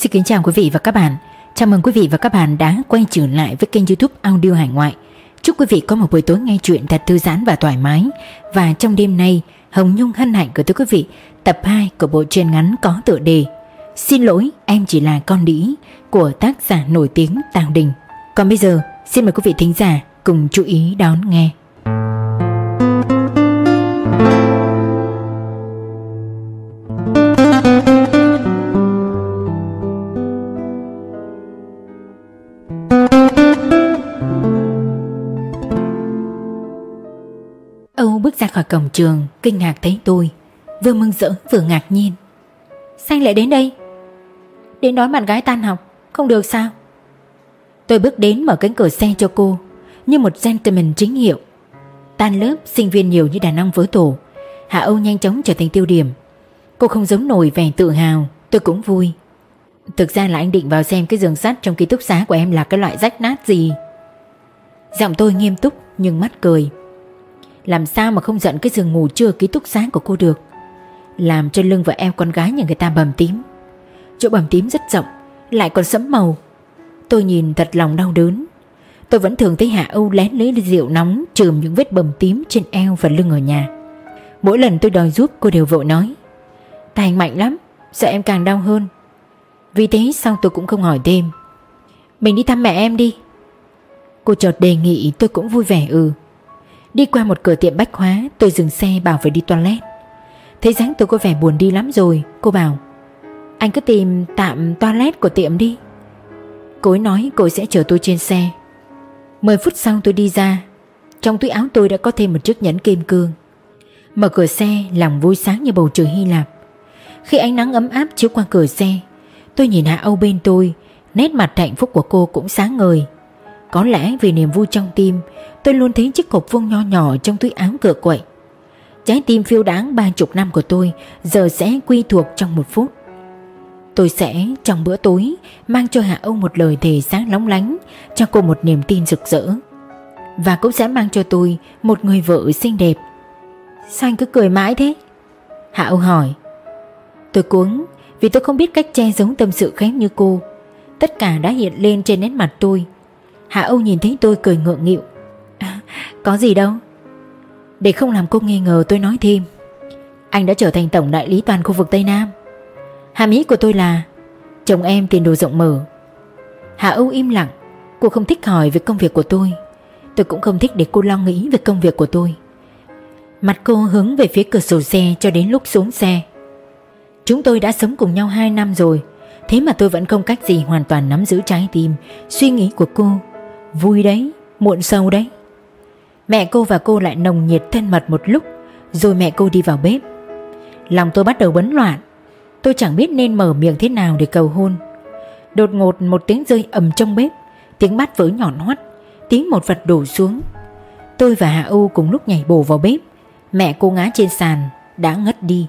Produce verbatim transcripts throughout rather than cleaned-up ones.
Xin kính chào quý vị và các bạn. Chào mừng quý vị và các bạn đã quay trở lại với kênh YouTube Audio Hải Ngoại. Chúc quý vị có một buổi tối nghe truyện thật thư giãn và thoải mái. Và trong đêm nay, Hồng Nhung hân hạnh gửi tới quý vị tập hai của bộ truyện ngắn có tựa đề Xin lỗi em chỉ là con đĩ của tác giả nổi tiếng Tào Đình. Còn bây giờ, xin mời quý vị thính giả cùng chú ý đón nghe. Âu bước ra khỏi cổng trường, kinh ngạc thấy tôi, vừa mừng rỡ vừa ngạc nhiên. Sao anh lại đến đây? Đến đón bạn gái tan học, không được sao? Tôi bước đến mở cánh cửa xe cho cô, như một gentleman chính hiệu. Tan lớp, sinh viên nhiều như đàn ong vỡ tổ. Hạ Âu nhanh chóng trở thành tiêu điểm. Cô không giống nổi vẻ tự hào, tôi cũng vui. Thực ra là anh định vào xem cái giường sắt trong ký túc xá của em là cái loại rách nát gì. Giọng tôi nghiêm túc nhưng mắt cười. Làm sao mà không giận cái giường ngủ trưa ký túc xá của cô được, làm cho lưng vợ em con gái nhà người ta bầm tím. Chỗ bầm tím rất rộng, lại còn sẫm màu. Tôi nhìn thật lòng đau đớn. Tôi vẫn thường thấy Hạ Âu lén lấy rượu nóng chườm những vết bầm tím trên eo và lưng ở nhà. Mỗi lần tôi đòi giúp cô đều vội nói tay anh mạnh lắm, sợ em càng đau hơn. Vì thế sau tôi cũng không hỏi thêm. Mình đi thăm mẹ em đi. Cô chợt đề nghị, tôi cũng vui vẻ ừ. Đi qua một cửa tiệm bách hóa, tôi dừng xe bảo phải đi toilet. Thấy dáng tôi có vẻ buồn đi lắm rồi, cô bảo anh cứ tìm tạm toilet của tiệm đi. Cô ấy nói cô sẽ chở tôi trên xe. Mười phút sau tôi đi ra. Trong túi áo tôi đã có thêm một chiếc nhẫn kim cương. Mở cửa xe, lòng vui sáng như bầu trời Hy Lạp. Khi ánh nắng ấm áp chiếu qua cửa xe, tôi nhìn Hạ Âu bên tôi. Nét mặt hạnh phúc của cô cũng sáng ngời. Có lẽ vì niềm vui trong tim, tôi luôn thấy chiếc hộp vuông nho nhỏ trong túi áo cửa quậy. Trái tim phiêu đáng ba chục năm của tôi giờ sẽ quy thuộc trong một phút. Tôi sẽ trong bữa tối mang cho Hạ Âu một lời thề sáng lóng lánh, cho cô một niềm tin rực rỡ. Và cũng sẽ mang cho tôi một người vợ xinh đẹp. Sao anh cứ cười mãi thế? Hạ Âu hỏi. Tôi cuống vì tôi không biết cách che giấu tâm sự khép như cô. Tất cả đã hiện lên trên nét mặt tôi. Hạ Âu nhìn thấy tôi cười ngượng nghịu. À, có gì đâu. Để không làm cô nghi ngờ tôi nói thêm. Anh đã trở thành tổng đại lý toàn khu vực Tây Nam. Hàm ý của tôi là chồng em tiền đồ rộng mở. Hạ Âu im lặng. Cô không thích hỏi về công việc của tôi. Tôi cũng không thích để cô lo nghĩ về công việc của tôi. Mặt cô hướng về phía cửa sổ xe cho đến lúc xuống xe. Chúng tôi đã sống cùng nhau hai năm rồi. Thế mà tôi vẫn không cách gì hoàn toàn nắm giữ trái tim, suy nghĩ của cô. Vui đấy, muộn sâu đấy. Mẹ cô và cô lại nồng nhiệt thân mật một lúc. Rồi mẹ cô đi vào bếp. Lòng tôi bắt đầu bấn loạn. Tôi chẳng biết nên mở miệng thế nào để cầu hôn. Đột ngột một tiếng rơi ầm trong bếp. Tiếng bát vỡ nhọn hoắt. Tiếng một vật đổ xuống. Tôi và Hạ Âu cùng lúc nhảy bổ vào bếp. Mẹ cô ngã trên sàn, đã ngất đi.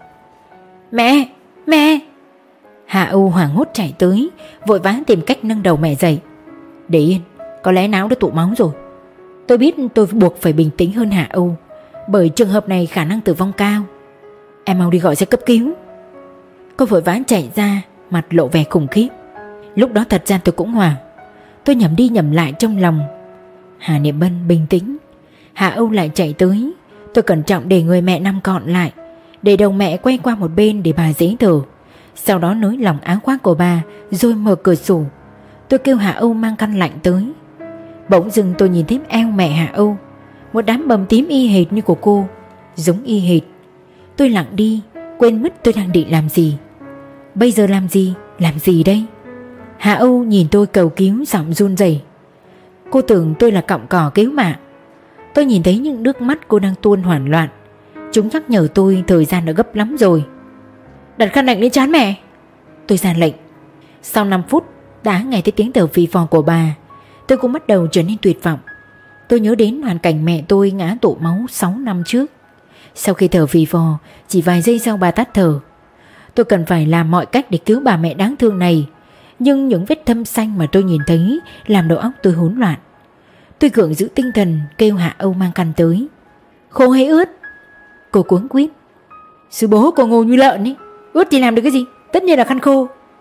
Mẹ! Mẹ! Hạ Âu hoảng hốt chạy tới, vội vã tìm cách nâng đầu mẹ dậy. Để yên, có lẽ não đã tụ máu rồi. Tôi biết tôi buộc phải bình tĩnh hơn Hạ Âu, bởi trường hợp này khả năng tử vong cao. Em mau đi gọi xe cấp cứu. Cô vội vã chạy ra, mặt lộ vẻ khủng khiếp. Lúc đó thật ra tôi cũng hoảng. Tôi nhẩm đi nhẩm lại trong lòng. Hà Niệm Bân bình tĩnh. Hạ Âu lại chạy tới. Tôi cẩn trọng để người mẹ nằm gọn lại, để đầu mẹ quay qua một bên để bà dễ thở. Sau đó nới lỏng áo khoác của bà, rồi mở cửa sổ. Tôi kêu Hạ Âu mang khăn lạnh tới. Bỗng dưng tôi nhìn thấy eo mẹ Hạ Âu, một đám bầm tím y hệt như của cô, giống y hệt. Tôi lặng đi, quên mất tôi đang định làm gì. Bây giờ làm gì, làm gì đây? Hạ Âu nhìn tôi cầu cứu, giọng run rẩy. Cô tưởng tôi là cọng cỏ cứu mạng. Tôi nhìn thấy những nước mắt cô đang tuôn hoảng loạn. Chúng nhắc nhở tôi thời gian đã gấp lắm rồi. Đặt khăn lạnh lên trán mẹ, tôi ra lệnh. Sau năm phút đã nghe thấy tiếng thở phì phò của bà. Tôi cũng bắt đầu trở nên tuyệt vọng. Tôi nhớ đến hoàn cảnh mẹ tôi ngã tụ máu sáu năm trước. Sau khi thở phì phò, chỉ vài giây sau bà tắt thở. Tôi cần phải làm mọi cách để cứu bà mẹ đáng thương này. Nhưng những vết thâm xanh mà tôi nhìn thấy làm đầu óc tôi hỗn loạn. Tôi gượng giữ tinh thần kêu Hạ Âu mang khăn tới. Khô hay ướt? Cô cuống quýt. Sư bố cô ngu như lợn ấy. Ướt thì làm được cái gì? Tất nhiên là khăn khô.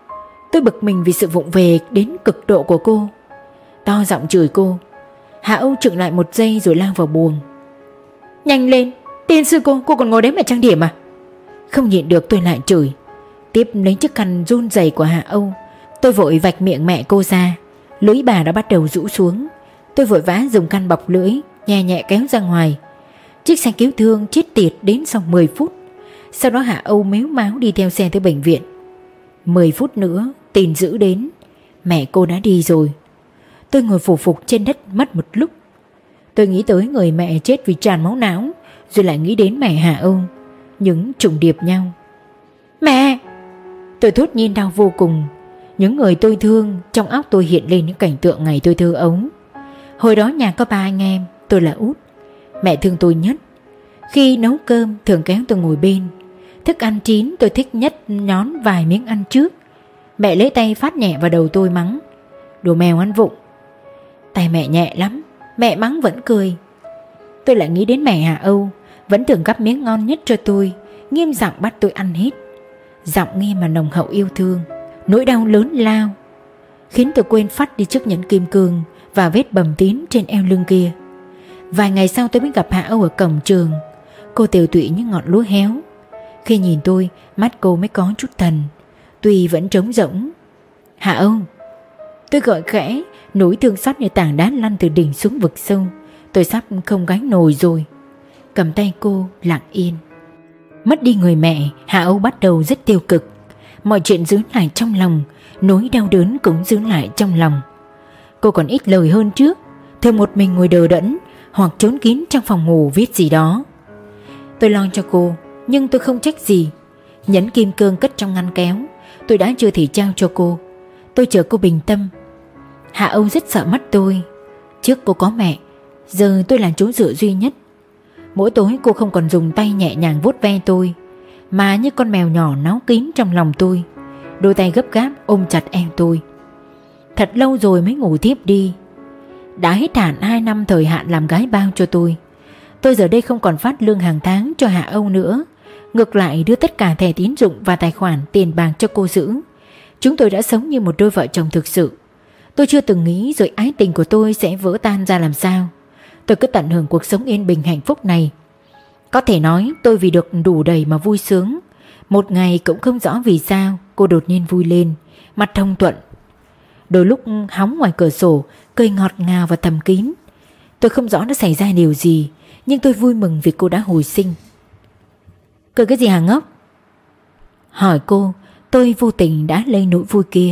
Tôi bực mình vì sự vụng về đến cực độ của cô, to giọng chửi cô. Hạ Âu chừng lại một giây rồi lao vào buồng. Nhanh lên, tiên sư cô, cô còn ngồi đấy mà trang điểm à? Không nhịn được tôi lại chửi. Tiếp lấy chiếc khăn run rẩy của Hạ Âu, tôi vội vạch miệng mẹ cô ra. Lưỡi bà đã bắt đầu rũ xuống. Tôi vội vã dùng khăn bọc lưỡi, nhẹ nhẹ kéo ra ngoài. Chiếc xe cứu thương chết tiệt đến sau mười phút. Sau đó Hạ Âu mếu máo đi theo xe tới bệnh viện. Mười phút nữa tin dữ đến, mẹ cô đã đi rồi. Tôi ngồi phủ phục trên đất mất một lúc. Tôi nghĩ tới người mẹ chết vì tràn máu não, rồi lại nghĩ đến mẹ Hạ Âu. Những trùng điệp nhau. Mẹ! Tôi thốt nhiên đau vô cùng. Những người tôi thương, trong óc tôi hiện lên những cảnh tượng ngày tôi thơ ấu. Hồi đó nhà có ba anh em, tôi là út. Mẹ thương tôi nhất. Khi nấu cơm thường kéo tôi ngồi bên. Thức ăn chín tôi thích nhất nhón vài miếng ăn trước. Mẹ lấy tay phát nhẹ vào đầu tôi mắng: đồ mèo ăn vụng. Tay mẹ nhẹ lắm, mẹ mắng vẫn cười. Tôi lại nghĩ đến mẹ Hạ Âu, vẫn thường gắp miếng ngon nhất cho tôi, nghiêm giọng bắt tôi ăn hết. Giọng nghiêm mà nồng hậu yêu thương. Nỗi đau lớn lao khiến tôi quên phát đi chiếc nhẫn kim cương và vết bầm tím trên eo lưng kia. Vài ngày sau tôi mới gặp Hạ Âu ở cổng trường. Cô tiều tụy như ngọn lúa héo. Khi nhìn tôi, mắt cô mới có chút thần, tuy vẫn trống rỗng. Hạ Âu! Tôi gọi khẽ, nỗi thương xót như tảng đá lăn từ đỉnh xuống vực sâu. Tôi sắp không gánh nổi rồi. Cầm tay cô lặng yên. Mất đi người mẹ, Hạ Âu bắt đầu rất tiêu cực. Mọi chuyện giữ lại trong lòng, nỗi đau đớn cũng giữ lại trong lòng. Cô còn ít lời hơn trước, thường một mình ngồi đờ đẫn hoặc trốn kín trong phòng ngủ viết gì đó. Tôi lo cho cô, nhưng tôi không trách gì. Nhẫn kim cương cất trong ngăn kéo, tôi đã chưa thể trao cho cô. Tôi chờ cô bình tâm. Hạ Âu rất sợ mất tôi. Trước cô có mẹ, giờ tôi là chỗ dựa duy nhất. Mỗi tối cô không còn dùng tay nhẹ nhàng vuốt ve tôi, mà như con mèo nhỏ náu kín trong lòng tôi. Đôi tay gấp gáp ôm chặt eo tôi. Thật lâu rồi mới ngủ thiếp đi. Đã hết hạn hai năm thời hạn làm gái bao cho tôi. Tôi giờ đây không còn phát lương hàng tháng cho Hạ Âu nữa. Ngược lại đưa tất cả thẻ tín dụng và tài khoản tiền bạc cho cô giữ. Chúng tôi đã sống như một đôi vợ chồng thực sự. Tôi chưa từng nghĩ rồi ái tình của tôi sẽ vỡ tan ra làm sao. Tôi cứ tận hưởng cuộc sống yên bình hạnh phúc này. Có thể nói tôi vì được đủ đầy mà vui sướng. Một ngày cũng không rõ vì sao cô đột nhiên vui lên, mặt thông thuận. Đôi lúc hóng ngoài cửa sổ, cười ngọt ngào và thầm kín. Tôi không rõ nó xảy ra điều gì, nhưng tôi vui mừng vì cô đã hồi sinh. Cười cái gì hả ngốc? Hỏi cô, tôi vô tình đã lây nỗi vui kia.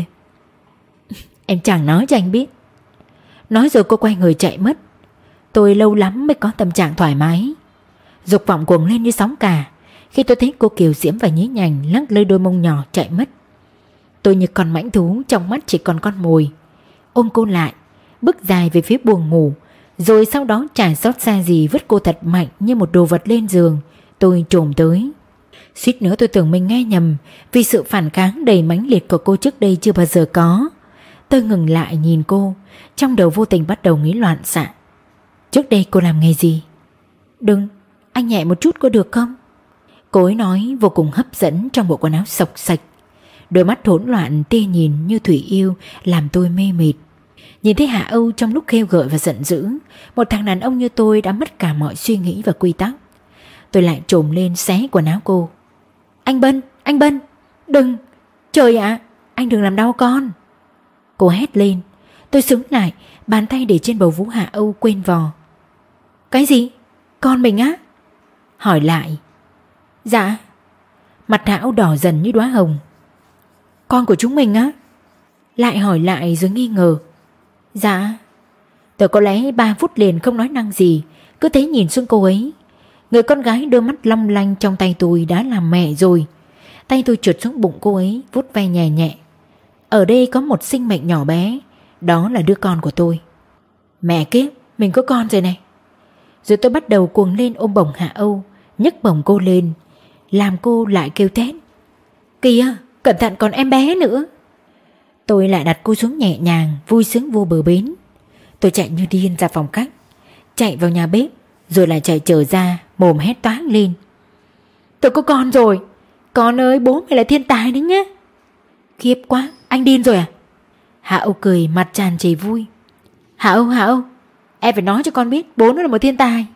Em chẳng nói cho anh biết. Nói rồi cô quay người chạy mất. Tôi lâu lắm mới có tâm trạng thoải mái. Dục vọng cuồng lên như sóng cả khi tôi thấy cô kiều diễm và nhí nhảnh lắc lư đôi mông nhỏ chạy mất. Tôi như con mãnh thú trong mắt chỉ còn con mồi. Ôm cô lại, bước dài về phía buồng ngủ, rồi sau đó chả xót xa gì vứt cô thật mạnh như một đồ vật lên giường. Tôi trồm tới. Suýt nữa tôi tưởng mình nghe nhầm, vì sự phản kháng đầy mãnh liệt của cô trước đây chưa bao giờ có. Tôi ngừng lại nhìn cô, trong đầu vô tình bắt đầu nghĩ loạn xạ. Trước đây cô làm nghề gì? Đừng, anh nhẹ một chút có được không? Cô ấy nói vô cùng hấp dẫn trong bộ quần áo xộc xạch. Đôi mắt hỗn loạn tia nhìn như thủy yêu làm tôi mê mịt. Nhìn thấy Hạ Âu trong lúc khêu gợi và giận dữ, một thằng đàn ông như tôi đã mất cả mọi suy nghĩ và quy tắc. Tôi lại trồm lên xé quần áo cô. Anh Bân, anh Bân, đừng, trời ạ, à, anh đừng làm đau con. Cô hét lên. Tôi sững lại, bàn tay để trên bầu vú Hạ Âu quên vò. Cái gì? Con mình á? Hỏi lại. Dạ. Mặt Hạ Âu đỏ dần như đóa hồng. Con của chúng mình á? Lại hỏi lại rồi nghi ngờ. Dạ. Tôi có lẽ ba phút liền không nói năng gì, cứ thế nhìn xuống cô ấy. Người con gái đôi mắt long lanh trong tay tôi đã làm mẹ rồi. Tay tôi trượt xuống bụng cô ấy, vuốt ve nhẹ nhẹ. Ở đây có một sinh mệnh nhỏ bé, đó là đứa con của tôi. Mẹ kiếp, mình có con rồi này. Rồi tôi bắt đầu cuồng lên ôm bổng Hạ Âu, nhấc bổng cô lên, làm cô lại kêu thét. Kìa, cẩn thận còn em bé nữa. Tôi lại đặt cô xuống nhẹ nhàng, vui sướng vô bờ bến. Tôi chạy như điên ra phòng khách, chạy vào nhà bếp, rồi lại chạy trở ra, mồm hét toáng lên. Tôi có con rồi. Con ơi, bố mày là thiên tài đấy nhá. Khiếp quá, Anh điên rồi à? Hạ Âu cười mặt tràn trề vui. Hạ Âu, Hạ Âu, em phải nói cho con biết bố nó là một thiên tài.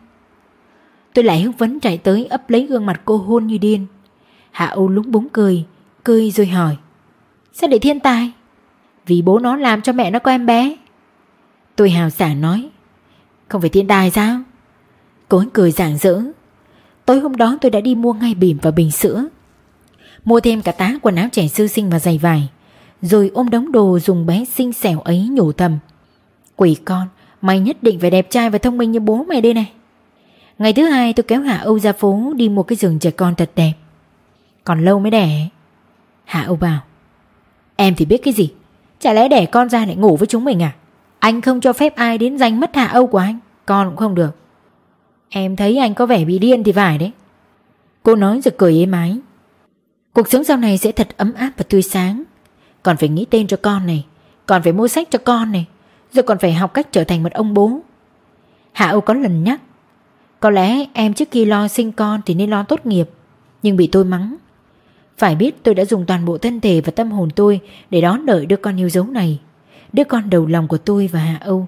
Tôi lại hưng phấn chạy tới ấp lấy gương mặt cô hôn như điên. Hạ Âu lúng búng cười, cười rồi hỏi: Sao lại thiên tài? Vì bố nó làm cho mẹ nó có em bé. Tôi hào sảng nói: Không phải thiên tài sao? Cô ấy cười rạng rỡ. Tối hôm đó tôi đã đi mua ngay bỉm và bình sữa, mua thêm cả tá quần áo trẻ sơ sinh và giày vải, rồi ôm đống đồ dùng bé xinh xẻo ấy nhủ thầm: Quỷ con, mày nhất định phải đẹp trai và thông minh như bố mày đây này. Ngày thứ hai tôi kéo Hạ Âu ra phố đi mua cái giường trẻ con thật đẹp. Còn lâu mới đẻ. Hạ Âu bảo: Em thì biết cái gì? Chả lẽ đẻ con ra lại ngủ với chúng mình à? Anh không cho phép ai đến giành mất Hạ Âu của anh. Con cũng không được. Em thấy anh có vẻ bị điên thì phải đấy. Cô nói rồi cười êm ái. Cuộc sống sau này sẽ thật ấm áp và tươi sáng. Còn phải nghĩ tên cho con này, còn phải mua sách cho con này, rồi còn phải học cách trở thành một ông bố. Hạ Âu có lần nhắc: Có lẽ em trước khi lo sinh con thì nên lo tốt nghiệp. Nhưng bị tôi mắng. Phải biết tôi đã dùng toàn bộ thân thể và tâm hồn tôi để đón đợi đứa con yêu dấu này, đứa con đầu lòng của tôi và Hạ Âu.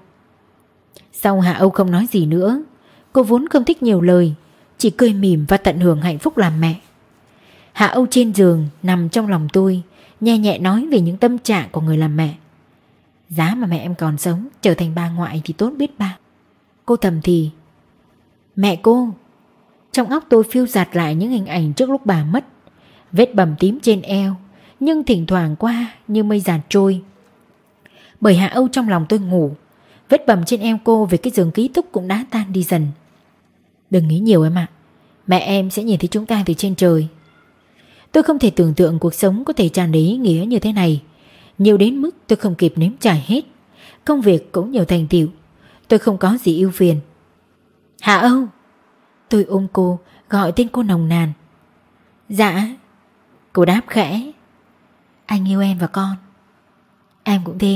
Sau Hạ Âu không nói gì nữa. Cô vốn không thích nhiều lời, chỉ cười mỉm và tận hưởng hạnh phúc làm mẹ. Hạ Âu trên giường nằm trong lòng tôi, nhẹ nhẹ nói về những tâm trạng của người làm mẹ. Giá mà mẹ em còn sống, trở thành bà ngoại thì tốt biết bao. Cô thầm thì: Mẹ cô. Trong óc tôi phiêu dạt lại những hình ảnh trước lúc bà mất. Vết bầm tím trên eo, nhưng thỉnh thoảng qua như mây dạt trôi. Bởi Hạ Âu trong lòng tôi ngủ, vết bầm trên eo cô về cái giường ký túc cũng đã tan đi dần. Đừng nghĩ nhiều em ạ, mẹ em sẽ nhìn thấy chúng ta từ trên trời. Tôi không thể tưởng tượng cuộc sống có thể tràn đầy ý nghĩa như thế này. Nhiều đến mức tôi không kịp nếm trải hết. Công việc cũng nhiều thành tựu, tôi không có gì ưu phiền. Hạ Âu. Tôi ôm cô, gọi tên cô nồng nàn. Dạ. Cô đáp khẽ: Anh yêu em và con. Em cũng thế.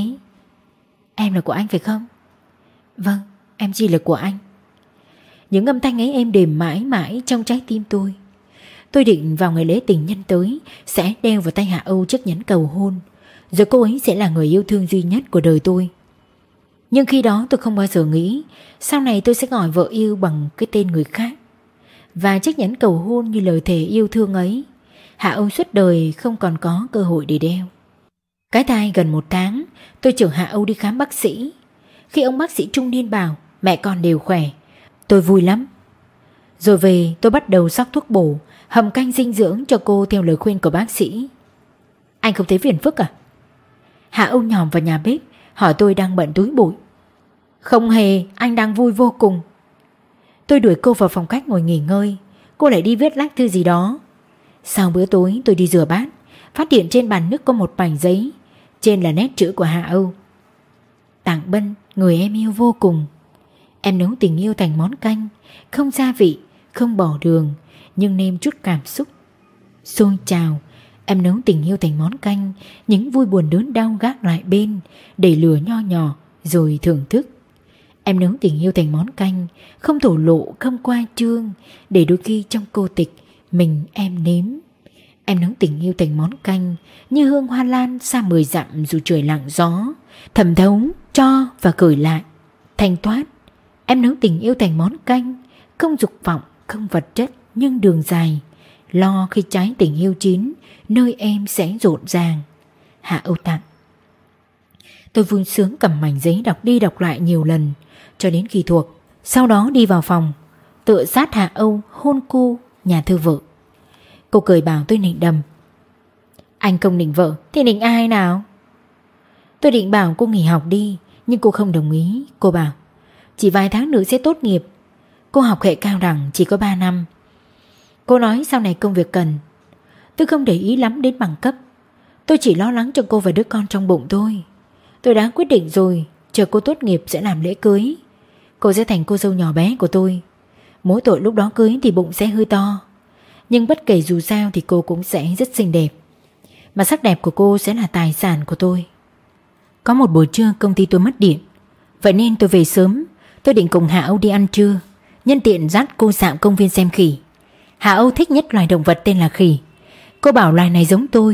Em là của anh phải không? Vâng, em chỉ là của anh. Những âm thanh ấy êm đềm mãi mãi trong trái tim tôi. Tôi định vào ngày lễ tình nhân tới sẽ đeo vào tay Hạ Âu chiếc nhẫn cầu hôn, rồi cô ấy sẽ là người yêu thương duy nhất của đời tôi. Nhưng khi đó tôi không bao giờ nghĩ sau này tôi sẽ gọi vợ yêu bằng cái tên người khác. Và chiếc nhẫn cầu hôn như lời thề yêu thương ấy, Hạ Âu suốt đời không còn có cơ hội để đeo. Cái thai gần một tháng, tôi chở Hạ Âu đi khám bác sĩ. Khi ông bác sĩ trung niên bảo mẹ con đều khỏe, tôi vui lắm. Rồi về tôi bắt đầu xóc thuốc bổ, hầm canh dinh dưỡng cho cô theo lời khuyên của bác sĩ. Anh không thấy phiền phức à? Hạ Âu nhòm vào nhà bếp hỏi tôi đang bận túi bụi. Không hề, anh đang vui vô cùng. Tôi đuổi cô vào phòng khách ngồi nghỉ ngơi. Cô lại đi viết lách thư gì đó. Sau bữa tối tôi đi rửa bát, phát hiện trên bàn nước có một mảnh giấy, trên là nét chữ của Hạ Âu. Tặng Bân, người em yêu vô cùng. Em nấu tình yêu thành món canh, không gia vị, không bỏ đường, nhưng nêm chút cảm xúc. Xôi trào, em nấu tình yêu thành món canh, những vui buồn đớn đau gác lại bên, để lửa nho nhỏ rồi thưởng thức. Em nấu tình yêu thành món canh, không thổ lộ, không qua trương, để đôi khi trong cô tịch mình em nếm. Em nấu tình yêu thành món canh, như hương hoa lan xa mười dặm dù trời lặng gió, thẩm thấu, cho và gửi lại, thanh thoát. Em nấu tình yêu thành món canh, không dục vọng, không vật chất, nhưng đường dài, lo khi trái tình yêu chín, nơi em sẽ rộn ràng. Hạ Âu tặng. Tôi vui sướng cầm mảnh giấy đọc đi đọc lại nhiều lần, cho đến khi thuộc. Sau đó đi vào phòng, tựa sát Hạ Âu hôn cô nhà thơ vợ. Cô cười bảo tôi nịnh đầm. Anh không nịnh vợ thì nịnh ai nào? Tôi định bảo cô nghỉ học đi, nhưng cô không đồng ý. Cô bảo chỉ vài tháng nữa sẽ tốt nghiệp. Cô học hệ cao đẳng chỉ có ba năm. Cô nói sau này công việc cần. Tôi không để ý lắm đến bằng cấp. Tôi chỉ lo lắng cho cô và đứa con trong bụng thôi. Tôi đã quyết định rồi, chờ cô tốt nghiệp sẽ làm lễ cưới. Cô sẽ thành cô dâu nhỏ bé của tôi. Mỗi tội lúc đó cưới thì bụng sẽ hơi to, nhưng bất kể dù sao thì cô cũng sẽ rất xinh đẹp. Mà sắc đẹp của cô sẽ là tài sản của tôi. Có một buổi trưa công ty tôi mất điện, vậy nên tôi về sớm. Tôi định cùng Hạ Âu đi ăn trưa, nhân tiện dắt cô dạo công viên xem khỉ. Hạ Âu thích nhất loài động vật tên là khỉ. Cô bảo loài này giống tôi,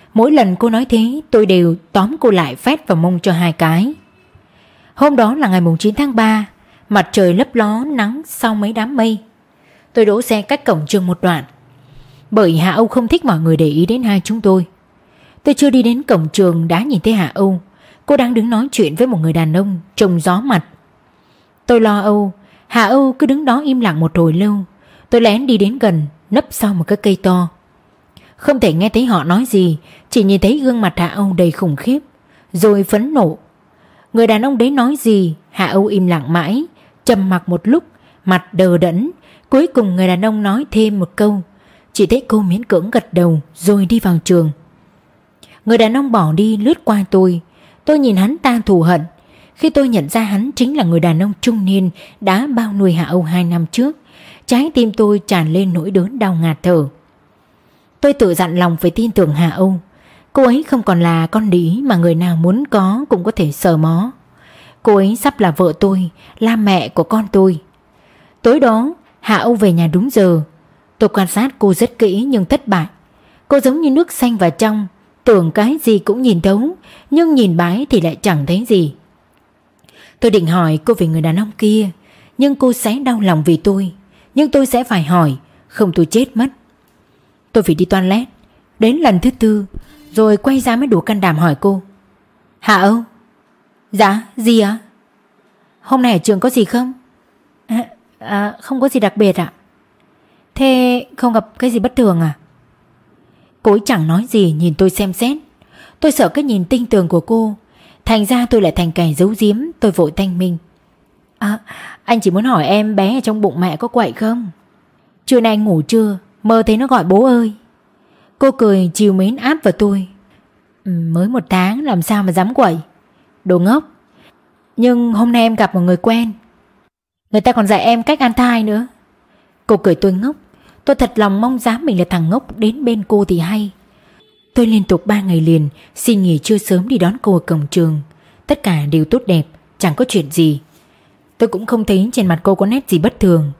Mỗi lần cô nói thế tôi đều tóm cô lại phét vào mông cho hai cái. Hôm đó là ngày chín tháng ba, mặt trời lấp ló nắng sau mấy đám mây. Tôi đỗ xe cách cổng trường một đoạn, bởi Hạ Âu không thích mọi người để ý đến hai chúng tôi. Tôi chưa đi đến cổng trường đã nhìn thấy Hạ Âu. Cô đang đứng nói chuyện với một người đàn ông trông gió mặt. Tôi lo âu. Hạ Âu cứ đứng đó im lặng một hồi lâu. Tôi lén đi đến gần, nấp sau một cái cây to. Không thể nghe thấy họ nói gì, chỉ nhìn thấy gương mặt Hạ Âu đầy khủng khiếp, rồi phẫn nộ. Người đàn ông đấy nói gì, Hạ Âu im lặng mãi, trầm mặc một lúc, mặt đờ đẫn. Cuối cùng người đàn ông nói thêm một câu, chỉ thấy cô miễn cưỡng gật đầu rồi đi vào trường. Người đàn ông bỏ đi lướt qua tôi. Tôi nhìn hắn ta thù hận. Khi tôi nhận ra hắn chính là người đàn ông trung niên đã bao nuôi Hạ Âu hai năm trước, trái tim tôi tràn lên nỗi đớn đau ngạt thở. Tôi tự dặn lòng phải tin tưởng Hạ Âu. Cô ấy không còn là con đĩ mà người nào muốn có cũng có thể sờ mó. Cô ấy sắp là vợ tôi, là mẹ của con tôi. Tối đó Hạ Âu về nhà đúng giờ. Tôi quan sát cô rất kỹ nhưng thất bại. Cô giống như nước xanh vào trong, tưởng cái gì cũng nhìn thấu, nhưng nhìn bái thì lại chẳng thấy gì. Tôi định hỏi cô về người đàn ông kia, nhưng cô sẽ đau lòng vì tôi. Nhưng tôi sẽ phải hỏi, không tôi chết mất. Tôi phải đi toilet. Đến lần thứ tư rồi quay ra mới đủ can đảm hỏi cô. Hạ Âu. Dạ, gì ạ? Hôm nay ở trường có gì không? À, à, không có gì đặc biệt ạ. Thế không gặp cái gì bất thường à? Cô ấy chẳng nói gì, nhìn tôi xem xét. Tôi sợ cái nhìn tinh tường của cô, thành ra tôi lại thành kẻ giấu giếm. Tôi vội thanh minh. À, anh chỉ muốn hỏi em bé ở trong bụng mẹ có quậy không? Trưa nay anh ngủ chưa? Mơ thấy nó gọi bố ơi. Cô cười chiều mến áp vào tôi. Ừ, mới một tháng làm sao mà dám quậy. Đồ ngốc. Nhưng hôm nay em gặp một người quen, người ta còn dạy em cách ăn thai nữa. Cô cười tôi ngốc. Tôi thật lòng mong dám mình là thằng ngốc đến bên cô thì hay. Tôi liên tục ba ngày liền xin nghỉ trưa sớm đi đón cô ở cổng trường. Tất cả đều tốt đẹp, chẳng có chuyện gì. Tôi cũng không thấy trên mặt cô có nét gì bất thường.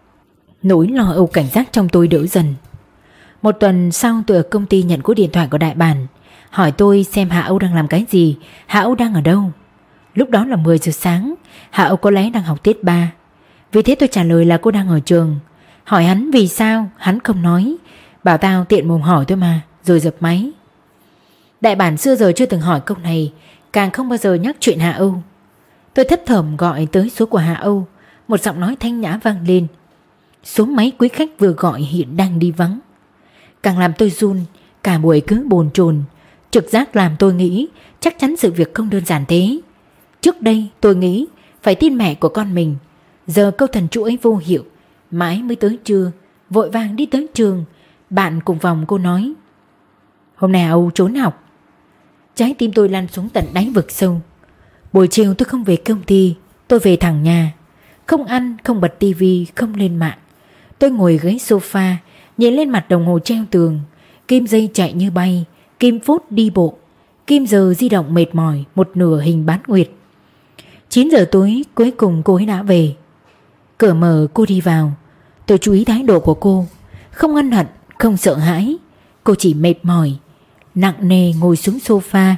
Nỗi lo âu cảnh giác trong tôi đỡ dần. Một tuần sau tôi ở công ty nhận cú điện thoại của đại bản, hỏi tôi xem Hạ Âu đang làm cái gì, Hạ Âu đang ở đâu. Lúc đó là mười giờ sáng. Hạ Âu có lẽ đang học tiết ba. Vì thế tôi trả lời là cô đang ở trường. Hỏi hắn vì sao, hắn không nói, bảo tao tiện mồm hỏi thôi mà, rồi dập máy. Đại bản xưa giờ chưa từng hỏi câu này, càng không bao giờ nhắc chuyện Hạ Âu. Tôi thấp thỏm gọi tới số của Hạ Âu. Một giọng nói thanh nhã vang lên. Số máy quý khách vừa gọi hiện đang đi vắng. Càng làm tôi run. Cả buổi cứ bồn chồn. Trực giác làm tôi nghĩ chắc chắn sự việc không đơn giản thế. Trước đây tôi nghĩ phải tin mẹ của con mình. Giờ câu thần chú ấy vô hiệu. Mãi mới tới trưa, vội vàng đi tới trường. Bạn cùng phòng cô nói, hôm nay Âu trốn học. Trái tim tôi lăn xuống tận đáy vực sâu. Buổi chiều tôi không về công ty, tôi về thẳng nhà. Không ăn, không bật tivi, không lên mạng. Tôi ngồi ghế sofa, nhìn lên mặt đồng hồ treo tường. Kim dây chạy như bay, kim phút đi bộ, kim giờ di động mệt mỏi, một nửa hình bán nguyệt. Chín giờ tối cuối cùng cô ấy đã về. Cửa mở cô đi vào. Tôi chú ý thái độ của cô. Không ân hận, không sợ hãi. Cô chỉ mệt mỏi, nặng nề ngồi xuống sofa.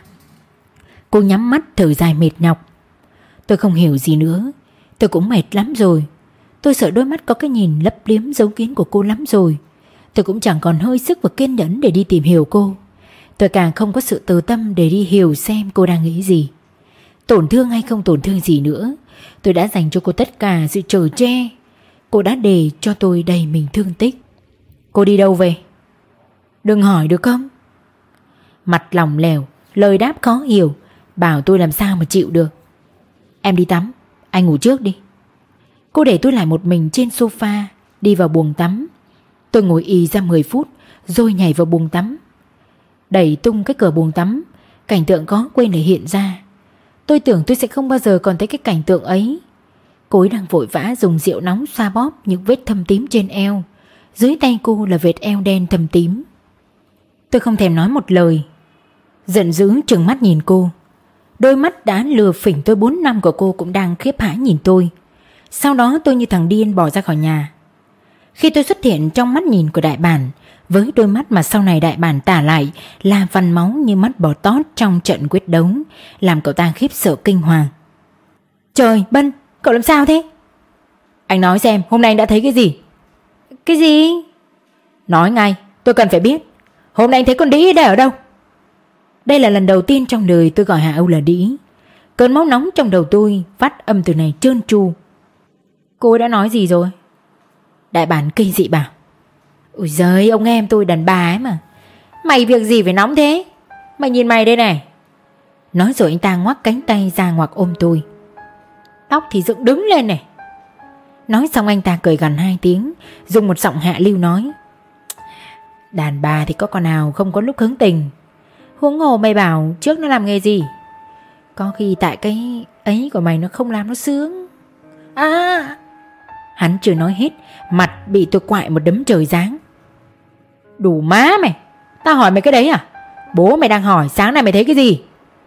Cô nhắm mắt thở dài mệt nhọc. Tôi không hiểu gì nữa. Tôi cũng mệt lắm rồi. Tôi sợ đôi mắt có cái nhìn lấp liếm giấu kín của cô lắm rồi. Tôi cũng chẳng còn hơi sức và kiên nhẫn để đi tìm hiểu cô. Tôi càng không có sự từ tâm để đi hiểu xem cô đang nghĩ gì. Tổn thương hay không tổn thương gì nữa, tôi đã dành cho cô tất cả sự chở che. Cô đã để cho tôi đầy mình thương tích. Cô đi đâu về? Đừng hỏi được không? Mặt lòng lèo, lời đáp khó hiểu, bảo tôi làm sao mà chịu được. Em đi tắm, anh ngủ trước đi. Cô để tôi lại một mình trên sofa, đi vào buồng tắm. Tôi ngồi ì ra mười phút rồi nhảy vào buồng tắm. Đẩy tung cái cửa buồng tắm, cảnh tượng có quên để hiện ra. Tôi tưởng tôi sẽ không bao giờ còn thấy cái cảnh tượng ấy. Cô ấy đang vội vã dùng rượu nóng xoa bóp những vết thâm tím trên eo. Dưới tay cô là vệt eo đen thâm tím. Tôi không thèm nói một lời, giận dữ trừng mắt nhìn cô. Đôi mắt đã lừa phỉnh tôi bốn năm của cô cũng đang khiếp hãi nhìn tôi. Sau đó tôi như thằng điên bỏ ra khỏi nhà. Khi tôi xuất hiện trong mắt nhìn của đại bản, với đôi mắt mà sau này đại bản tả lại là văn máu như mắt bò tót trong trận quyết đấu, làm cậu ta khiếp sợ kinh hoàng. Trời, Bân, cậu làm sao thế? Anh nói xem, hôm nay anh đã thấy cái gì? Cái gì? Nói ngay, tôi cần phải biết. Hôm nay anh thấy con đĩ đây ở đâu? Đây là lần đầu tiên trong đời tôi gọi Hạ Âu là đĩ. Cơn máu nóng trong đầu tôi phát âm từ này trơn tru. Cô ấy đã nói gì rồi? Đại bản kinh dị bảo. Ôi giời, ông em tôi đàn bà ấy mà. Mày việc gì phải nóng thế? Mày nhìn mày đây này. Nói rồi anh ta ngoắc cánh tay ra ngoặc ôm tôi. Tóc thì dựng đứng lên này. Nói xong anh ta cười gằn hai tiếng, dùng một giọng hạ lưu nói. Đàn bà thì có con nào không có lúc hứng tình. Huống hồ mày bảo trước nó làm nghề gì? Có khi tại cái ấy của mày nó không làm nó sướng. À! Hắn chưa nói hết, mặt bị tôi quại một đấm trời giáng. Đủ má mày, tao hỏi mày cái đấy à? Bố mày đang hỏi sáng nay mày thấy cái gì?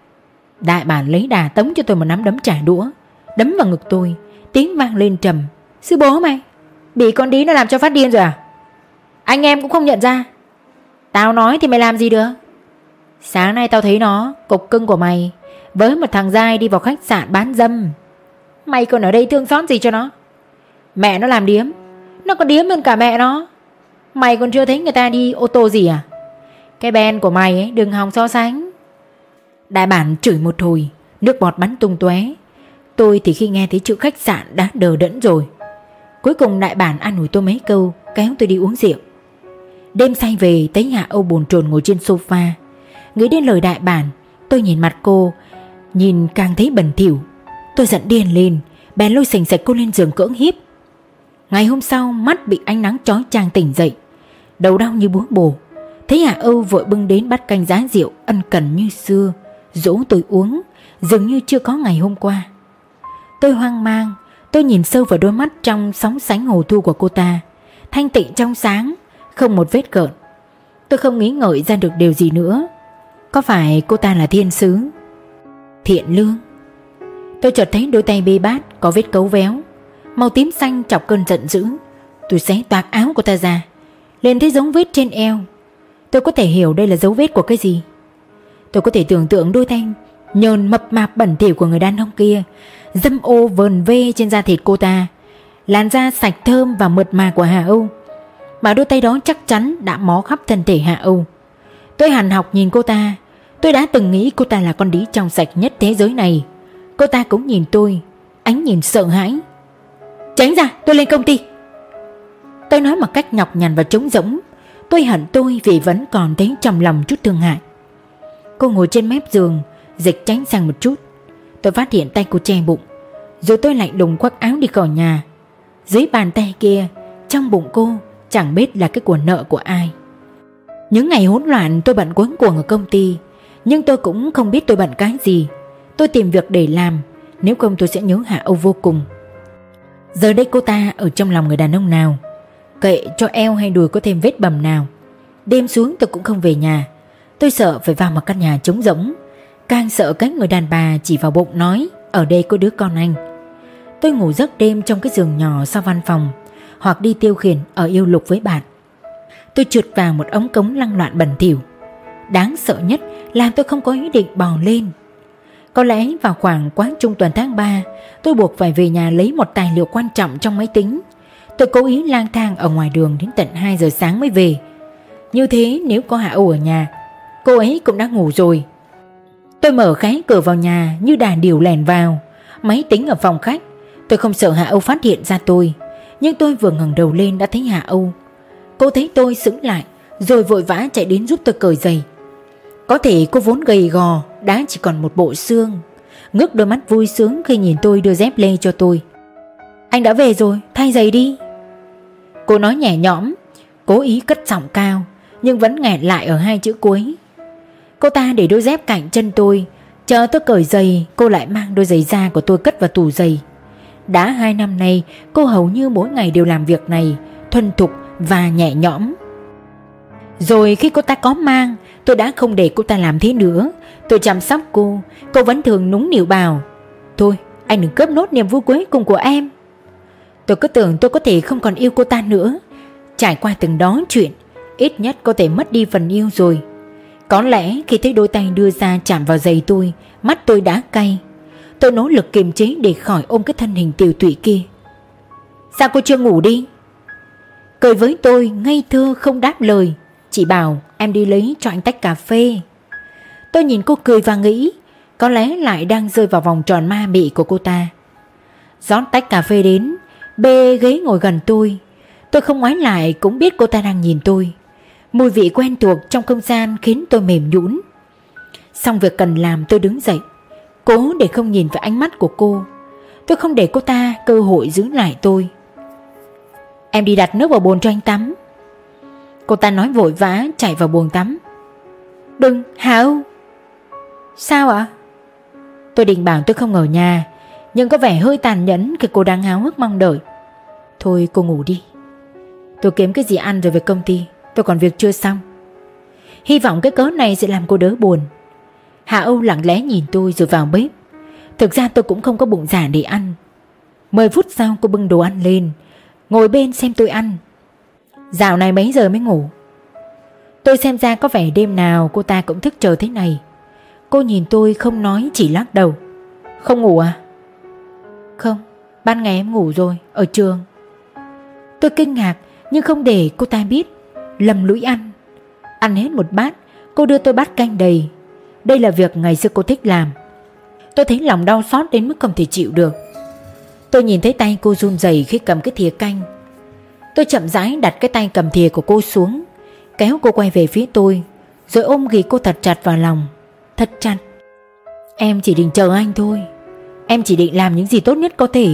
Đại bản lấy đà tống cho tôi một nắm đấm trả đũa, đấm vào ngực tôi, tiếng vang lên trầm. Sư bố mày, bị con đĩ nó làm cho phát điên rồi à? Anh em cũng không nhận ra. Tao nói thì mày làm gì được? Sáng nay tao thấy nó, cục cưng của mày, với một thằng giai đi vào khách sạn bán dâm. Mày còn ở đây thương xót gì cho nó? Mẹ nó làm điếm, nó còn điếm hơn cả mẹ nó. Mày còn chưa thấy người ta đi ô tô gì à? Cái ben của mày ấy đừng hòng so sánh. Đại bản chửi một hồi, nước bọt bắn tung tóe. Tôi thì khi nghe thấy chữ khách sạn đã đờ đẫn rồi. Cuối cùng đại bản an ủi tôi mấy câu, kéo tôi đi uống rượu. Đêm say về thấy Hạ Âu bồn chồn ngồi trên sofa. Nghĩ đến lời đại bản, tôi nhìn mặt cô, nhìn càng thấy bẩn thỉu. Tôi giận điên lên, bèn lôi sành sạch cô lên giường cưỡng hiếp. Ngày hôm sau mắt bị ánh nắng chói chang tỉnh dậy, đầu đau như búa bổ. Thấy Hạ Âu vội bưng đến bát canh giá rượu ân cần như xưa, dỗ tôi uống, dường như chưa có ngày hôm qua. Tôi hoang mang, tôi nhìn sâu vào đôi mắt trong sóng sánh hồ thu của cô ta, thanh tịnh trong sáng, không một vết gợn. Tôi không nghĩ ngợi ra được điều gì nữa. Có phải cô ta là thiên sứ, thiện lương? Tôi chợt thấy đôi tay bê bát có vết cấu véo, màu tím xanh chọc cơn giận dữ. Tôi xé toạc áo của ta ra, liền thấy dấu vết trên eo. Tôi có thể hiểu đây là dấu vết của cái gì. Tôi có thể tưởng tượng đôi tay nhờn mập mạp bẩn thỉu của người đàn ông kia dâm ô vờn vê trên da thịt cô ta, làn da sạch thơm và mượt mà của Hạ Âu. Mà đôi tay đó chắc chắn đã mó khắp thân thể Hạ Âu. Tôi hằn học nhìn cô ta. Tôi đã từng nghĩ cô ta là con đĩ trong sạch nhất thế giới này. Cô ta cũng nhìn tôi, ánh nhìn sợ hãi. Tránh ra, tôi lên công ty. Tôi nói một cách nhọc nhằn và trống rỗng. Tôi hận tôi vì vẫn còn thấy trong lòng chút thương hại. Cô ngồi trên mép giường, dịch tránh sang một chút. Tôi phát hiện tay cô che bụng, rồi tôi lạnh lùng khoác áo đi khỏi nhà. Dưới bàn tay kia, trong bụng cô chẳng biết là cái của nợ của ai. Những ngày hỗn loạn tôi bận quấn cuồng ở công ty, nhưng tôi cũng không biết tôi bận cái gì. Tôi tìm việc để làm, nếu không tôi sẽ nhớ Hạ Âu vô cùng. Giờ đây cô ta ở trong lòng người đàn ông nào, kệ cho eo hay đùi có thêm vết bầm nào. Đêm xuống tôi cũng không về nhà. Tôi sợ phải vào một căn nhà trống rỗng, càng sợ cái người đàn bà chỉ vào bụng nói ở đây có đứa con anh. Tôi ngủ giấc đêm trong cái giường nhỏ sau văn phòng, hoặc đi tiêu khiển ở yêu lục với bạn. Tôi trượt vào một ống cống lăng loạn bẩn thỉu. Đáng sợ nhất là tôi không có ý định bò lên. Có lẽ vào khoảng quá trung tuần tháng ba, tôi buộc phải về nhà lấy một tài liệu quan trọng trong máy tính. Tôi cố ý lang thang ở ngoài đường đến tận hai giờ sáng mới về. Như thế nếu có Hạ Âu ở nhà, cô ấy cũng đã ngủ rồi. Tôi mở khé cửa vào nhà như đàn điểu lèn vào. Máy tính ở phòng khách. Tôi không sợ Hạ Âu phát hiện ra tôi, nhưng tôi vừa ngẩng đầu lên đã thấy Hạ Âu. Cô thấy tôi sững lại, rồi vội vã chạy đến giúp tôi cởi giày. Có thể cô vốn gầy gò, đã chỉ còn một bộ xương, ngước đôi mắt vui sướng khi nhìn tôi đưa dép lê cho tôi. Anh đã về rồi, thay giày đi. Cô nói nhẹ nhõm, cố ý cất giọng cao, nhưng vẫn nghẹn lại ở hai chữ cuối. Cô ta để đôi dép cạnh chân tôi, chờ tôi cởi giày, cô lại mang đôi giày da của tôi cất vào tủ giày. Đã hai năm nay, cô hầu như mỗi ngày đều làm việc này, thuần thục và nhẹ nhõm. Rồi khi cô ta có mang, tôi đã không để cô ta làm thế nữa. Tôi chăm sóc cô, cô vẫn thường nũng nịu bảo: thôi, anh đừng cướp nốt niềm vui cuối cùng của em. Tôi cứ tưởng tôi có thể không còn yêu cô ta nữa, trải qua từng đó chuyện, ít nhất có thể mất đi phần yêu rồi. Có lẽ khi thấy đôi tay đưa ra chạm vào giày tôi, mắt tôi đã cay. Tôi nỗ lực kiềm chế để khỏi ôm cái thân hình tiều tụy kia. Sao cô chưa ngủ đi? Cười với tôi ngây thơ không đáp lời, chỉ bảo em đi lấy cho anh tách cà phê. Tôi nhìn cô cười và nghĩ có lẽ lại đang rơi vào vòng tròn ma mị của cô ta. Rót tách cà phê đến, bê ghế ngồi gần tôi. Tôi không ngoái lại cũng biết cô ta đang nhìn tôi. Mùi vị quen thuộc trong không gian khiến tôi mềm nhũn. Xong việc cần làm, tôi đứng dậy, cố để không nhìn vào ánh mắt của cô. Tôi không để cô ta cơ hội giữ lại tôi. Em đi đặt nước vào bồn cho anh tắm. Cô ta nói vội vã chạy vào bồn tắm. Đừng, Hảo. Sao ạ? Tôi định bảo tôi không ở nhà, nhưng có vẻ hơi tàn nhẫn khi cô đang háo hức mong đợi. Thôi cô ngủ đi, tôi kiếm cái gì ăn rồi về công ty, tôi còn việc chưa xong. Hy vọng cái cớ này sẽ làm cô đỡ buồn. Hạ Âu lặng lẽ nhìn tôi rồi vào bếp. Thực ra tôi cũng không có bụng dạ để ăn. Mười phút sau cô bưng đồ ăn lên, ngồi bên xem tôi ăn. Dạo này mấy giờ mới ngủ? Tôi xem ra có vẻ đêm nào cô ta cũng thức chờ thế này. Cô nhìn tôi không nói, chỉ lắc đầu. Không ngủ à? Không, ban ngày em ngủ rồi, ở trường. Tôi kinh ngạc nhưng không để cô ta biết, lầm lũi ăn. Ăn hết một bát, cô đưa tôi bát canh đầy. Đây là việc ngày xưa cô thích làm. Tôi thấy lòng đau xót đến mức không thể chịu được. Tôi nhìn thấy tay cô run rẩy khi cầm cái thìa canh. Tôi chậm rãi đặt cái tay cầm thìa của cô xuống, kéo cô quay về phía tôi, rồi ôm ghì cô thật chặt vào lòng. Thật chặt. Em chỉ định chờ anh thôi, em chỉ định làm những gì tốt nhất có thể.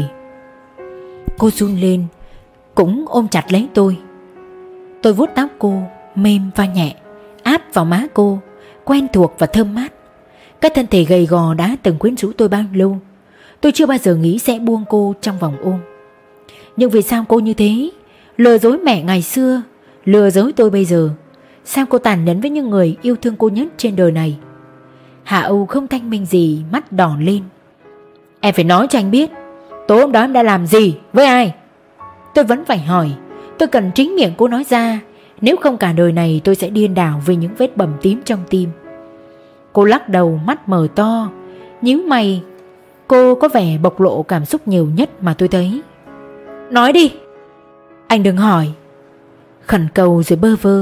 Cô run lên, cũng ôm chặt lấy tôi. Tôi vuốt tóc cô, mềm và nhẹ, áp vào má cô, quen thuộc và thơm mát. Cái thân thể gầy gò đã từng quyến rũ tôi bao lâu. Tôi chưa bao giờ nghĩ sẽ buông cô trong vòng ôm. Nhưng vì sao cô như thế? Lừa dối mẹ ngày xưa, lừa dối tôi bây giờ. Sao cô tàn nhẫn với những người yêu thương cô nhất trên đời này? Hạ Âu không thanh minh gì, mắt đỏ lên. Em phải nói cho anh biết, tối hôm đó em đã làm gì, với ai? Tôi vẫn phải hỏi. Tôi cần chính miệng cô nói ra, nếu không cả đời này tôi sẽ điên đảo vì những vết bầm tím trong tim. Cô lắc đầu, mắt mở to, nhíu mày. Cô có vẻ bộc lộ cảm xúc nhiều nhất mà tôi thấy. Nói đi. Anh đừng hỏi. Khẩn cầu rồi bơ vơ.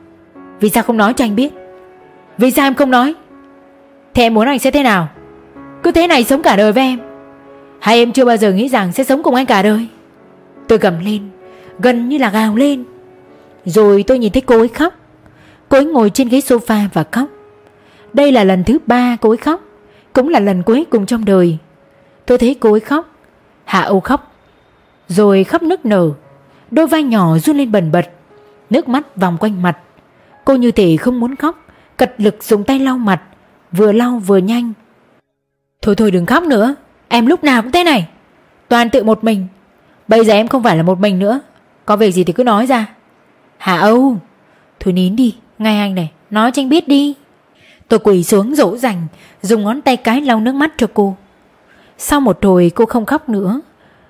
Vì sao không nói cho anh biết? Vì sao em không nói? Thế em muốn anh sẽ thế nào? Cứ thế này sống cả đời với em? Hay em chưa bao giờ nghĩ rằng sẽ sống cùng anh cả đời? Tôi gầm lên, gần như là gào lên. Rồi tôi nhìn thấy cô ấy khóc. Cô ấy ngồi trên ghế sofa và khóc. Đây là lần thứ ba cô ấy khóc, cũng là lần cuối cùng trong đời. Tôi thấy cô ấy khóc. Hạ Âu khóc, rồi khóc nức nở. Đôi vai nhỏ run lên bần bật, nước mắt vòng quanh mặt. Cô như thể không muốn khóc, cật lực dùng tay lau mặt, vừa lau vừa nhanh. Thôi thôi đừng khóc nữa, em lúc nào cũng thế này, toàn tự một mình. Bây giờ em không phải là một mình nữa, có việc gì thì cứ nói ra. Hạ Âu, thôi nín đi, ngay anh này, nói cho anh biết đi. Tôi quỳ xuống dỗ dành, dùng ngón tay cái lau nước mắt cho cô. Sau một hồi cô không khóc nữa,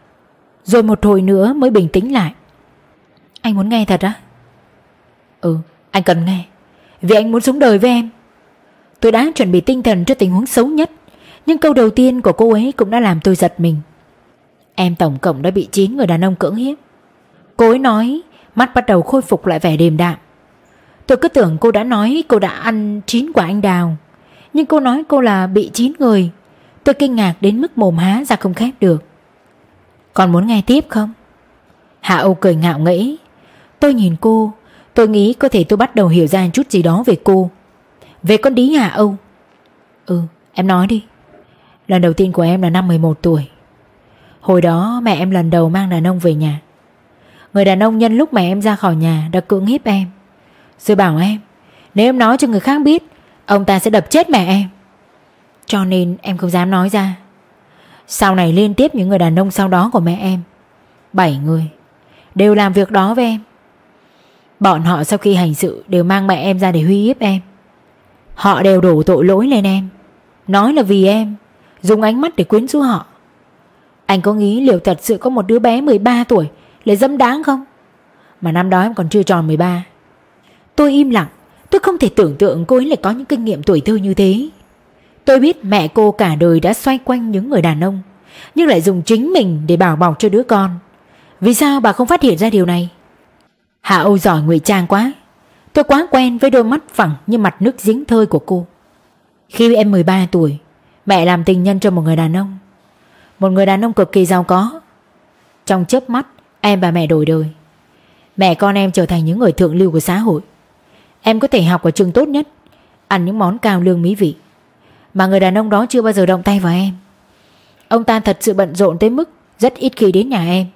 rồi một hồi nữa mới bình tĩnh lại. Anh muốn nghe thật á? Ừ, anh cần nghe, vì anh muốn sống đời với em. Tôi đã chuẩn bị tinh thần cho tình huống xấu nhất, nhưng câu đầu tiên của cô ấy cũng đã làm tôi giật mình. Em tổng cộng đã bị chín người đàn ông cưỡng hiếp. Cô ấy nói, mắt bắt đầu khôi phục lại vẻ điềm đạm. Tôi cứ tưởng cô đã nói cô đã ăn chín quả anh đào, nhưng cô nói cô là bị chín người. Tôi kinh ngạc đến mức mồm há ra không khép được. Còn muốn nghe tiếp không? Hạ Âu cười ngạo nghễ. Tôi nhìn cô, tôi nghĩ có thể tôi bắt đầu hiểu ra chút gì đó về cô, về con đĩ Hạ Âu. Ừ, em nói đi. Lần đầu tiên của em là năm mười một tuổi. Hồi đó mẹ em lần đầu mang đàn ông về nhà. Người đàn ông nhân lúc mẹ em ra khỏi nhà đã cưỡng hiếp em, rồi bảo em nếu em nói cho người khác biết, ông ta sẽ đập chết mẹ em. Cho nên em không dám nói ra. Sau này liên tiếp những người đàn ông sau đó của mẹ em, bảy người, đều làm việc đó với em. Bọn họ sau khi hành sự đều mang mẹ em ra để uy hiếp em. Họ đều đổ tội lỗi lên em, nói là vì em, dùng ánh mắt để quyến rũ họ. Anh có nghĩ liệu thật sự có một đứa bé mười ba tuổi lại dâm đáng không? Mà năm đó em còn chưa tròn mười ba. Tôi im lặng. Tôi không thể tưởng tượng cô ấy lại có những kinh nghiệm tuổi thơ như thế. Tôi biết mẹ cô cả đời đã xoay quanh những người đàn ông, nhưng lại dùng chính mình để bảo bọc cho đứa con. Vì sao bà không phát hiện ra điều này? Hạ Âu giỏi ngụy trang quá. Tôi quá quen với đôi mắt phẳng như mặt nước giếng thơi của cô. Khi em mười ba tuổi, mẹ làm tình nhân cho một người đàn ông. Một người đàn ông cực kỳ giàu có. Trong chớp mắt, em và mẹ đổi đời. Mẹ con em trở thành những người thượng lưu của xã hội. Em có thể học ở trường tốt nhất, ăn những món cao lương mỹ vị, mà người đàn ông đó chưa bao giờ động tay vào em. Ông ta thật sự bận rộn tới mức rất ít khi đến nhà em.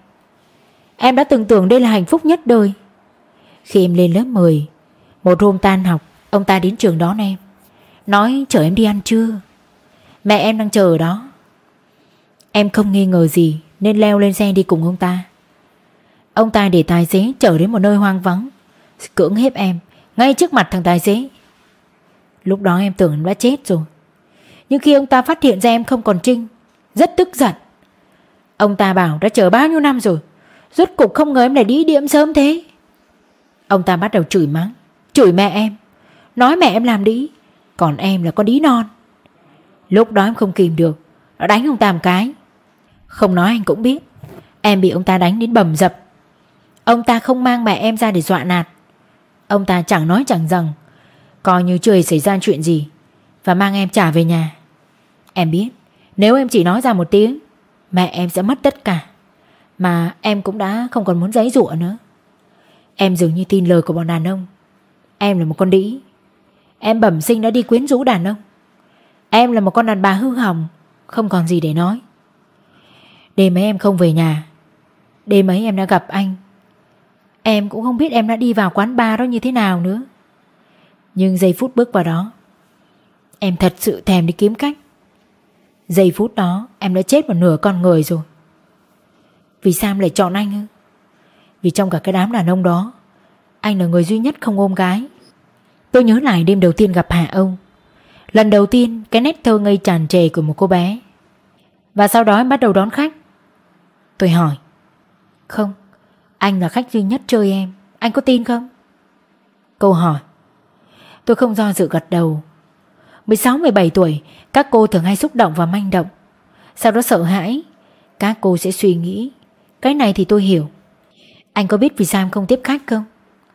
Em đã từng tưởng đây là hạnh phúc nhất đời. Khi em lên lớp mười, một hôm tan học, ông ta đến trường đón em, nói chở em đi ăn trưa. Mẹ em đang chờ ở đó. Em không nghi ngờ gì nên leo lên xe đi cùng ông ta. Ông ta để tài xế chở đến một nơi hoang vắng, cưỡng hiếp em ngay trước mặt thằng tài xế. Lúc đó em tưởng em đã chết rồi. Nhưng khi ông ta phát hiện ra em không còn trinh, rất tức giận. Ông ta bảo đã chờ bao nhiêu năm rồi, rốt cục không ngờ em lại đi điểm sớm thế. Ông ta bắt đầu chửi mắng, chửi mẹ em, nói mẹ em làm đĩ, còn em là con đĩ non. Lúc đó em không kìm được, nó đánh ông ta một cái. Không nói anh cũng biết, em bị ông ta đánh đến bầm dập. Ông ta không mang mẹ em ra để dọa nạt. Ông ta chẳng nói chẳng rằng, coi như chưa hề xảy ra chuyện gì, và mang em trả về nhà. Em biết, nếu em chỉ nói ra một tiếng, mẹ em sẽ mất tất cả. Mà em cũng đã không còn muốn giãy giụa nữa. Em dường như tin lời của bọn đàn ông. Em là một con đĩ. Em bẩm sinh đã đi quyến rũ đàn ông. Em là một con đàn bà hư hỏng, không còn gì để nói. Đêm ấy em không về nhà. Đêm ấy em đã gặp anh. Em cũng không biết em đã đi vào quán bar đó như thế nào nữa. Nhưng giây phút bước vào đó, em thật sự thèm đi kiếm cách. Giây phút đó em đã chết một nửa con người rồi. Vì sao em lại chọn anh ư? Vì trong cả cái đám đàn ông đó, anh là người duy nhất không ôm gái. Tôi nhớ lại đêm đầu tiên gặp Hạ Âu. Lần đầu tiên cái nét thơ ngây tràn trề của một cô bé. Và sau đó em bắt đầu đón khách. Tôi hỏi, không, anh là khách duy nhất chơi em, anh có tin không? Câu hỏi. Tôi không do dự gật đầu. mười sáu mười bảy tuổi, các cô thường hay xúc động và manh động. Sau đó sợ hãi, các cô sẽ suy nghĩ. Cái này thì tôi hiểu. Anh có biết vì sao em không tiếp khách không?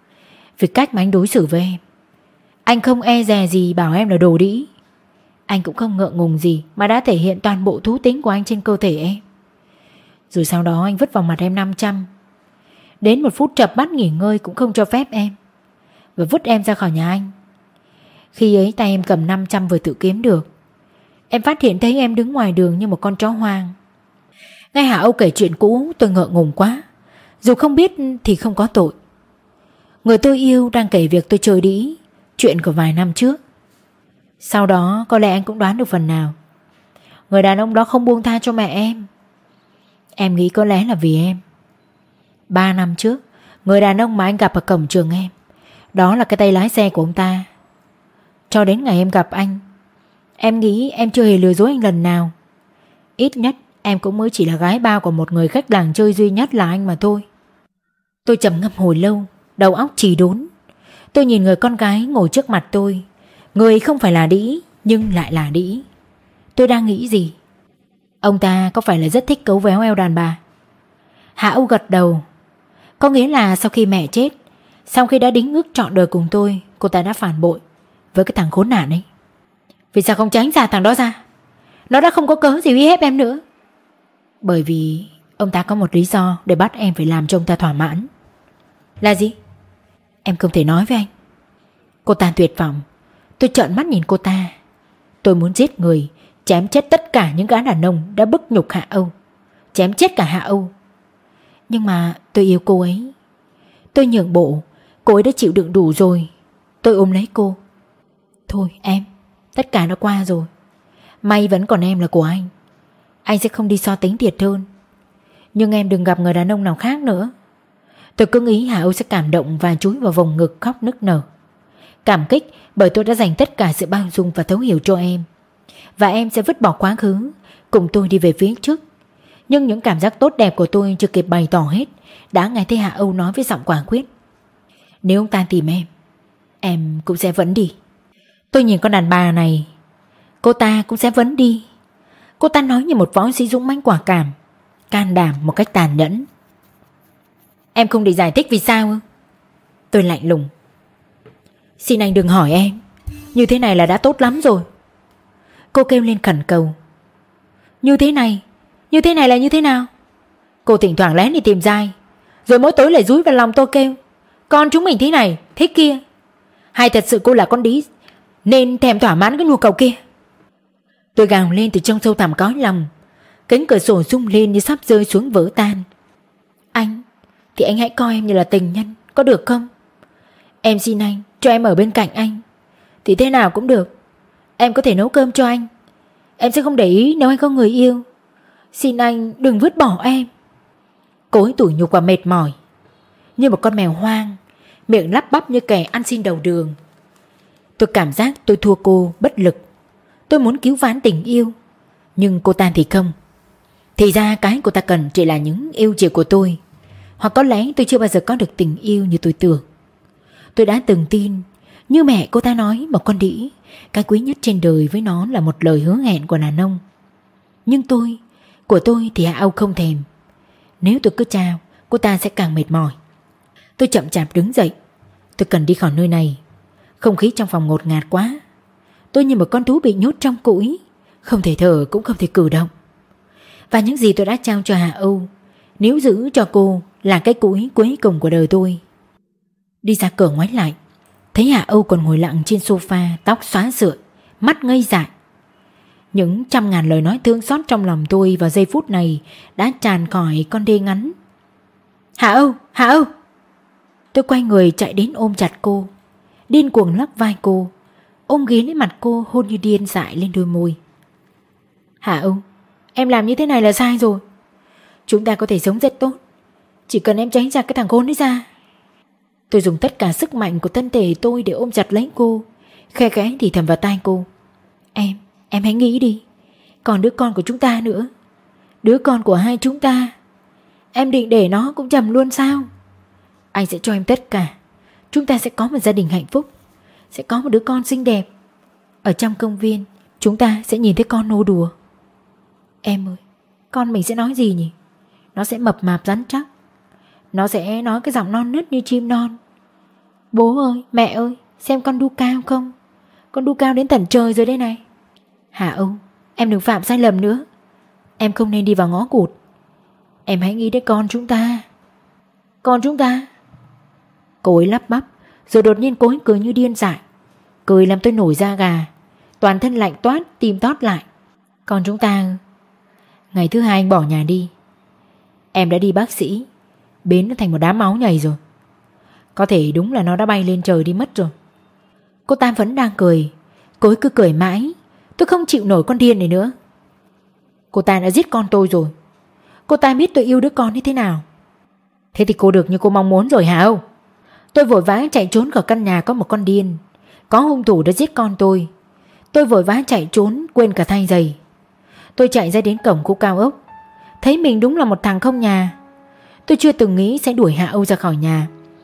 Vì cách mà anh đối xử với em. Anh không e dè gì bảo em là đồ đĩ. Anh cũng không ngượng ngùng gì mà đã thể hiện toàn bộ thú tính của anh trên cơ thể em. Rồi sau đó anh vứt vào mặt em năm trăm. Đến một phút chợp mắt nghỉ ngơi cũng không cho phép em, và vứt em ra khỏi nhà anh. Khi ấy tay em cầm năm trăm vừa tự kiếm được. Em phát hiện thấy em đứng ngoài đường như một con chó hoang. Nghe Hạ Âu kể chuyện cũ, tôi ngượng ngùng quá. Dù không biết thì không có tội. Người tôi yêu đang kể việc tôi chơi đĩ, chuyện của vài năm trước. Sau đó có lẽ anh cũng đoán được phần nào. Người đàn ông đó không buông tha cho mẹ em. Em nghĩ có lẽ là vì em. Ba năm trước, người đàn ông mà anh gặp ở cổng trường em, đó là cái tay lái xe của ông ta. Cho đến ngày em gặp anh, em nghĩ em chưa hề lừa dối anh lần nào. Ít nhất em cũng mới chỉ là gái bao của một người khách làng chơi duy nhất là anh mà thôi. Tôi trầm ngâm hồi lâu, đầu óc trì đốn. Tôi nhìn người con gái ngồi trước mặt tôi. Người không phải là đĩ, nhưng lại là đĩ. Tôi đang nghĩ gì? Ông ta có phải là rất thích cấu véo eo đàn bà? Hạ Âu gật đầu. Có nghĩa là sau khi mẹ chết, sau khi đã đính ước trọn đời cùng tôi, cô ta đã phản bội với cái thằng khốn nạn ấy. Vì sao không tránh xa thằng đó ra? Nó đã không có cớ gì uy hiếp em nữa. Bởi vì ông ta có một lý do để bắt em phải làm cho ông ta thỏa mãn. Là gì? Em không thể nói với anh. Cô ta tuyệt vọng. Tôi trợn mắt nhìn cô ta. Tôi muốn giết người, chém chết tất cả những gã đàn ông đã bức nhục Hạ Âu, chém chết cả Hạ Âu. Nhưng mà tôi yêu cô ấy. Tôi nhượng bộ. Cô ấy đã chịu đựng đủ rồi. Tôi ôm lấy cô. Thôi em, tất cả đã qua rồi. May vẫn còn em là của anh. Anh sẽ không đi so tính thiệt hơn. Nhưng em đừng gặp người đàn ông nào khác nữa. Tôi cứ nghĩ Hạ Âu sẽ cảm động và chúi vào vòng ngực khóc nức nở. Cảm kích bởi tôi đã dành tất cả sự bao dung và thấu hiểu cho em. Và em sẽ vứt bỏ quá khứ, cùng tôi đi về phía trước. Nhưng những cảm giác tốt đẹp của tôi chưa kịp bày tỏ hết, đã nghe thấy Hạ Âu nói với giọng quả quyết: nếu ông ta tìm em, em cũng sẽ vẫn đi. Tôi nhìn con đàn bà này, cô ta cũng sẽ vẫn đi. Cô ta nói như một võ sĩ dũng mãnh quả cảm, can đảm một cách tàn nhẫn. Em không để giải thích vì sao ư? Tôi lạnh lùng. Xin anh đừng hỏi em, như thế này là đã tốt lắm rồi. Cô kêu lên khẩn cầu. Như thế này, như thế này là như thế nào? Cô thỉnh thoảng lén đi tìm Giai, rồi mỗi tối lại dúi vào lòng tôi kêu con chúng mình thế này, thế kia. Hay thật sự cô là con đĩ nên thèm thỏa mãn cái nhu cầu kia? Tôi gào lên từ trong sâu thẳm cõi lòng. Cánh cửa sổ rung lên như sắp rơi xuống vỡ tan. Anh, thì anh hãy coi em như là tình nhân, có được không? Em xin anh cho em ở bên cạnh anh, thì thế nào cũng được. Em có thể nấu cơm cho anh, em sẽ không để ý nếu anh có người yêu. Xin anh đừng vứt bỏ em. Cô ấy tủi nhục và mệt mỏi, như một con mèo hoang, miệng lắp bắp như kẻ ăn xin đầu đường. Tôi cảm giác tôi thua cô bất lực. Tôi muốn cứu vãn tình yêu, nhưng cô ta thì không. Thì ra cái cô ta cần chỉ là những yêu chiều của tôi. Hoặc có lẽ tôi chưa bao giờ có được tình yêu như tôi tưởng. Tôi đã từng tin, như mẹ cô ta nói, một con đĩ, cái quý nhất trên đời với nó là một lời hứa hẹn của đàn ông. Nhưng tôi, của tôi thì Hạ Âu không thèm. Nếu tôi cứ trao, cô ta sẽ càng mệt mỏi. Tôi chậm chạp đứng dậy. Tôi cần đi khỏi nơi này. Không khí trong phòng ngột ngạt quá. Tôi như một con thú bị nhốt trong cũi, không thể thở cũng không thể cử động. Và những gì tôi đã trao cho Hạ Âu, nếu giữ cho cô là cái cũi cuối cùng của đời tôi. Đi ra cửa ngoái lại, thấy Hạ Âu còn ngồi lặng trên sofa, tóc xóa rượi, mắt ngây dại. Những trăm ngàn lời nói thương xót trong lòng tôi vào giây phút này đã tràn khỏi con đê ngắn. Hạ Âu, Hạ Âu! Tôi quay người chạy đến ôm chặt cô, điên cuồng lắc vai cô, ôm ghế lên mặt cô, hôn như điên dại lên đôi môi. Hạ Âu, em làm như thế này là sai rồi. Chúng ta có thể sống rất tốt, chỉ cần em tránh ra cái thằng khốn ấy ra. Tôi dùng tất cả sức mạnh của thân thể tôi để ôm chặt lấy cô, khe khẽ thì thầm vào tai cô. Em, em hãy nghĩ đi, còn đứa con của chúng ta nữa, đứa con của hai chúng ta. Em định để nó cũng trầm luôn sao? Anh sẽ cho em tất cả. Chúng ta sẽ có một gia đình hạnh phúc, sẽ có một đứa con xinh đẹp. Ở trong công viên chúng ta sẽ nhìn thấy con nô đùa. Em ơi, con mình sẽ nói gì nhỉ? Nó sẽ mập mạp rắn chắc. Nó sẽ nói cái giọng non nớt như chim non. Bố ơi, mẹ ơi, xem con đu cao không? Con đu cao đến tận trời rồi đây này. Hạ Âu, em đừng phạm sai lầm nữa. Em không nên đi vào ngõ cụt. Em hãy nghĩ đến con chúng ta. Con chúng ta? Cô ấy lắp bắp, rồi đột nhiên cô ấy cười như điên dại. Cười làm tôi nổi da gà, toàn thân lạnh toát, tim tót lại. Con chúng ta? Ngày thứ hai anh bỏ nhà đi, em đã đi bác sĩ, biến nó thành một đám máu nhầy rồi. Có thể đúng là nó đã bay lên trời đi mất rồi. Cô ta vẫn đang cười. Cô ấy cứ cười mãi. Tôi không chịu nổi con điên này nữa. Cô ta đã giết con tôi rồi. Cô ta biết tôi yêu đứa con như thế nào. Thế thì cô được như cô mong muốn rồi hả Âu? Tôi vội vã chạy trốn khỏi căn nhà có một con điên. Có hung thủ đã giết con tôi. Tôi vội vã chạy trốn, quên cả thay giày. Tôi chạy ra đến cổng khu cao ốc, thấy mình đúng là một thằng không nhà. Tôi chưa từng nghĩ sẽ đuổi Hạ Âu ra khỏi nhà,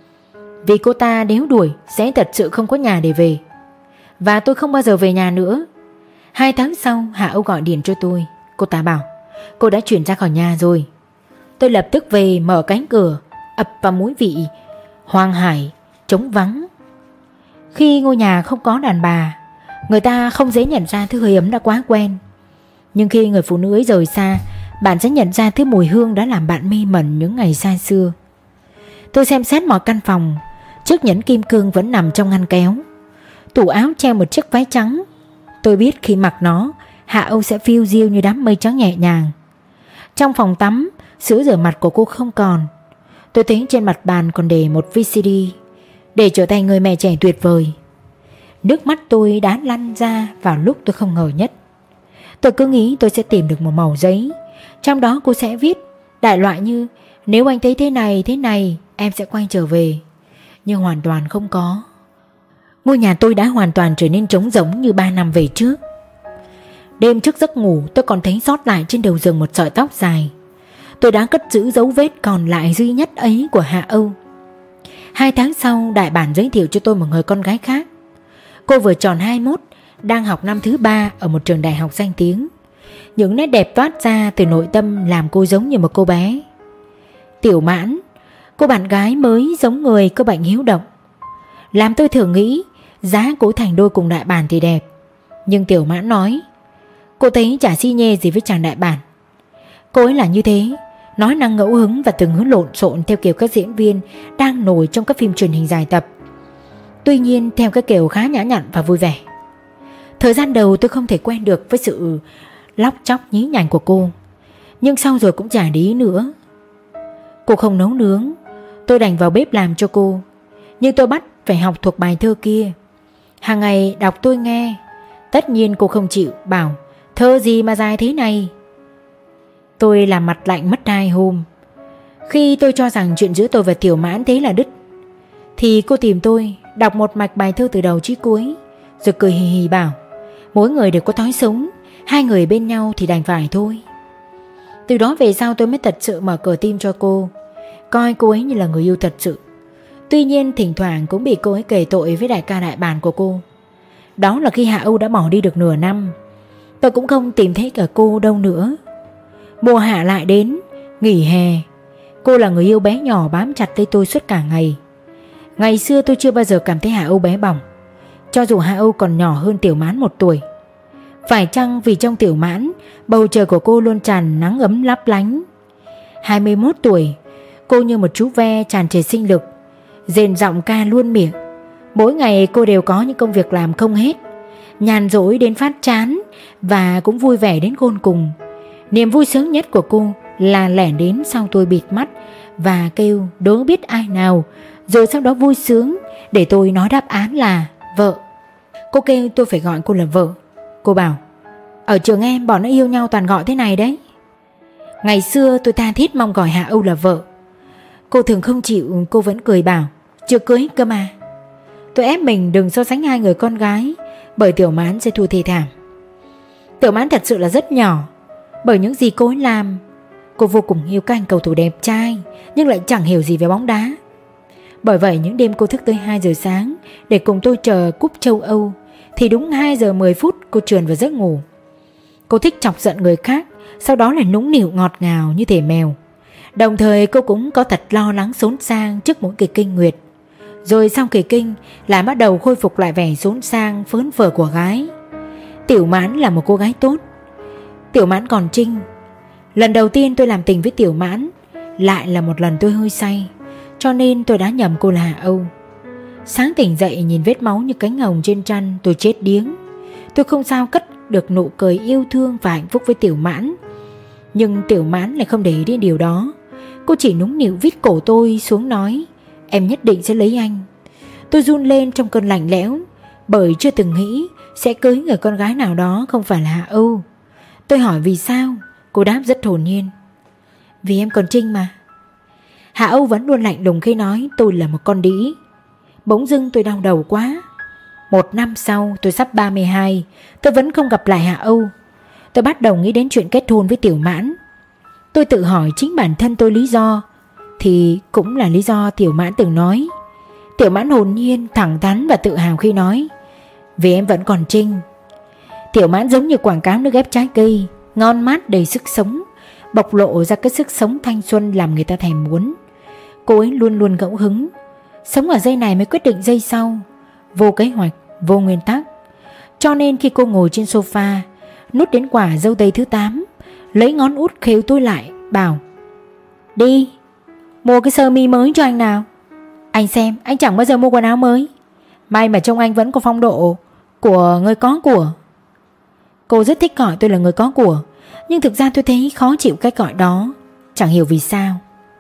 vì cô ta nếu đuổi sẽ thật sự không có nhà để về. Và tôi không bao giờ về nhà nữa. Hai tháng sau Hạ Âu gọi điện cho tôi. Cô ta bảo cô đã chuyển ra khỏi nhà rồi. Tôi lập tức về mở cánh cửa, ập vào mũi vị hoang hải, trống vắng. Khi ngôi nhà không có đàn bà, người ta không dễ nhận ra thứ hơi ấm đã quá quen. Nhưng khi người phụ nữ ấy rời xa, bạn sẽ nhận ra thứ mùi hương đã làm bạn mê mẩn những ngày xa xưa. Tôi xem xét mọi căn phòng. Chiếc nhẫn kim cương vẫn nằm trong ngăn kéo. Tủ áo treo một chiếc váy trắng. Tôi biết khi mặc nó, Hạ Âu sẽ phiêu diêu như đám mây trắng nhẹ nhàng. Trong phòng tắm, sữa rửa mặt của cô không còn. Tôi thấy trên mặt bàn còn để một vê xê đê, để trở thành người mẹ trẻ tuyệt vời. Nước mắt tôi đã lăn ra vào lúc tôi không ngờ nhất. Tôi cứ nghĩ tôi sẽ tìm được một mẩu giấy, trong đó cô sẽ viết đại loại như nếu anh thấy thế này thế này em sẽ quay trở về. Nhưng hoàn toàn không có. Ngôi nhà tôi đã hoàn toàn trở nên trống rỗng như ba năm về trước. Đêm trước giấc ngủ tôi còn thấy sót lại trên đầu giường một sợi tóc dài. tôi đã cất giữ dấu vết còn lại duy nhất ấy của Hạ Âu. Hai tháng sau, đại bản giới thiệu cho tôi một người con gái khác. Cô vừa tròn hai mươi mốt, đang học năm thứ ba ở một trường đại học danh tiếng. Những nét đẹp toát ra từ nội tâm làm cô giống như một cô bé. Tiểu Mãn, cô bạn gái mới giống người có bệnh hiếu động. Làm tôi thường nghĩ giá cô thành đôi cùng đại bản thì đẹp. Nhưng Tiểu Mãn nói cô thấy chả xi nhê gì với chàng đại bản. Cô ấy là như thế, nói năng ngẫu hứng và từng hướng lộn xộn theo kiểu các diễn viên đang nổi trong các phim truyền hình dài tập. Tuy nhiên theo cái kiểu khá nhã nhặn và vui vẻ. Thời gian đầu tôi không thể quen được với sự lóc chóc nhí nhảnh của cô, nhưng sau rồi cũng chả để ý nữa. Cô không nấu nướng, tôi đành vào bếp làm cho cô. Nhưng tôi bắt phải học thuộc bài thơ kia, hàng ngày đọc tôi nghe. Tất nhiên cô không chịu, bảo thơ gì mà dài thế này. Tôi làm mặt lạnh mất hai hôm. Khi tôi cho rằng chuyện giữa tôi và Tiểu Mãn thế là đứt, thì cô tìm tôi đọc một mạch bài thơ từ đầu chí cuối, rồi cười hì hì bảo mỗi người đều có thói sống, hai người bên nhau thì đành phải thôi. Từ đó về sau tôi mới thật sự mở cửa tim cho cô, coi cô ấy như là người yêu thật sự. Tuy nhiên thỉnh thoảng cũng bị cô ấy kể tội với đại ca đại bản của cô. Đó là khi Hạ Âu đã bỏ đi được nửa năm. Tôi cũng không tìm thấy cả cô đâu nữa. Mùa hạ lại đến, nghỉ hè. Cô là người yêu bé nhỏ bám chặt lấy tôi suốt cả ngày. Ngày xưa tôi chưa bao giờ cảm thấy Hạ Âu bé bỏng, cho dù Hạ Âu còn nhỏ hơn Tiểu Mãn một tuổi. Phải chăng vì trong Tiểu Mãn, bầu trời của cô luôn tràn nắng ấm lấp lánh. Hai mươi mốt tuổi, cô như một chú ve tràn trề sinh lực, rền giọng ca luôn miệng. Mỗi ngày cô đều có những công việc làm không hết, nhàn rỗi đến phát chán và cũng vui vẻ đến khôn cùng. Niềm vui sướng nhất của cô là lẻn đến sau tôi bịt mắt và kêu đố biết ai nào, rồi sau đó vui sướng để tôi nói đáp án là vợ. Cô kêu tôi phải gọi cô là vợ. Cô bảo ở trường em bọn nó yêu nhau toàn gọi thế này đấy. Ngày xưa tôi tha thiết mong gọi Hạ Âu là vợ. Cô thường không chịu, cô vẫn cười bảo chưa cưới cơ mà. Tôi ép mình đừng so sánh hai người con gái, bởi Tiểu Mãn sẽ thua thê thảm. Tiểu Mãn thật sự là rất nhỏ, bởi những gì cô ấy làm. Cô vô cùng yêu các anh cầu thủ đẹp trai, nhưng lại chẳng hiểu gì về bóng đá. Bởi vậy những đêm cô thức tới hai giờ sáng để cùng tôi chờ cúp châu Âu, thì đúng hai giờ mười phút cô trườn vào giấc ngủ. Cô thích chọc giận người khác, sau đó là nũng nịu ngọt ngào như thể mèo. Đồng thời cô cũng có thật lo lắng xốn sang trước mỗi kỳ kinh nguyệt. Rồi sau kỳ kinh lại bắt đầu khôi phục lại vẻ xốn sang phớn phở của gái. Tiểu Mãn là một cô gái tốt. Tiểu Mãn còn Trinh. Lần đầu tiên tôi làm tình với Tiểu Mãn lại là một lần tôi hơi say, cho nên tôi đã nhầm cô là Hạ Âu. Sáng tỉnh dậy nhìn vết máu như cánh hồng trên trán, tôi chết điếng. Tôi không sao cất được nụ cười yêu thương và hạnh phúc với Tiểu Mãn. Nhưng Tiểu Mãn lại không để ý đến điều đó. Cô chỉ nũng nịu vít cổ tôi xuống nói em nhất định sẽ lấy anh. Tôi run lên trong cơn lạnh lẽo, bởi chưa từng nghĩ sẽ cưới người con gái nào đó không phải là Hạ Âu. Tôi hỏi vì sao, cô đáp rất hồn nhiên vì em còn Trinh mà. Hạ Âu vẫn luôn lạnh lùng khi nói tôi là một con đĩ. Bỗng dưng tôi đau đầu quá. Một năm sau tôi sắp ba mươi hai, tôi vẫn không gặp lại Hạ Âu. Tôi bắt đầu nghĩ đến chuyện kết hôn với Tiểu Mãn. Tôi tự hỏi chính bản thân tôi lý do, thì cũng là lý do Tiểu Mãn từng nói. Tiểu Mãn hồn nhiên, thẳng thắn và tự hào khi nói vì em vẫn còn Trinh. Tiểu Mãn giống như quảng cáo nước ép trái cây, ngon mát đầy sức sống, bộc lộ ra cái sức sống thanh xuân làm người ta thèm muốn. Cô ấy luôn luôn ngẫu hứng, sống ở giây này mới quyết định giây sau, vô kế hoạch, vô nguyên tắc. Cho nên khi cô ngồi trên sofa, nút đến quả dâu tây thứ tám, lấy ngón út khều tôi lại, bảo đi, mua cái sơ mi mới cho anh nào. Anh xem, anh chẳng bao giờ mua quần áo mới. May mà trông anh vẫn có phong độ của người có của. Cô rất thích gọi tôi là người có của, nhưng thực ra tôi thấy khó chịu cách gọi đó, chẳng hiểu vì sao.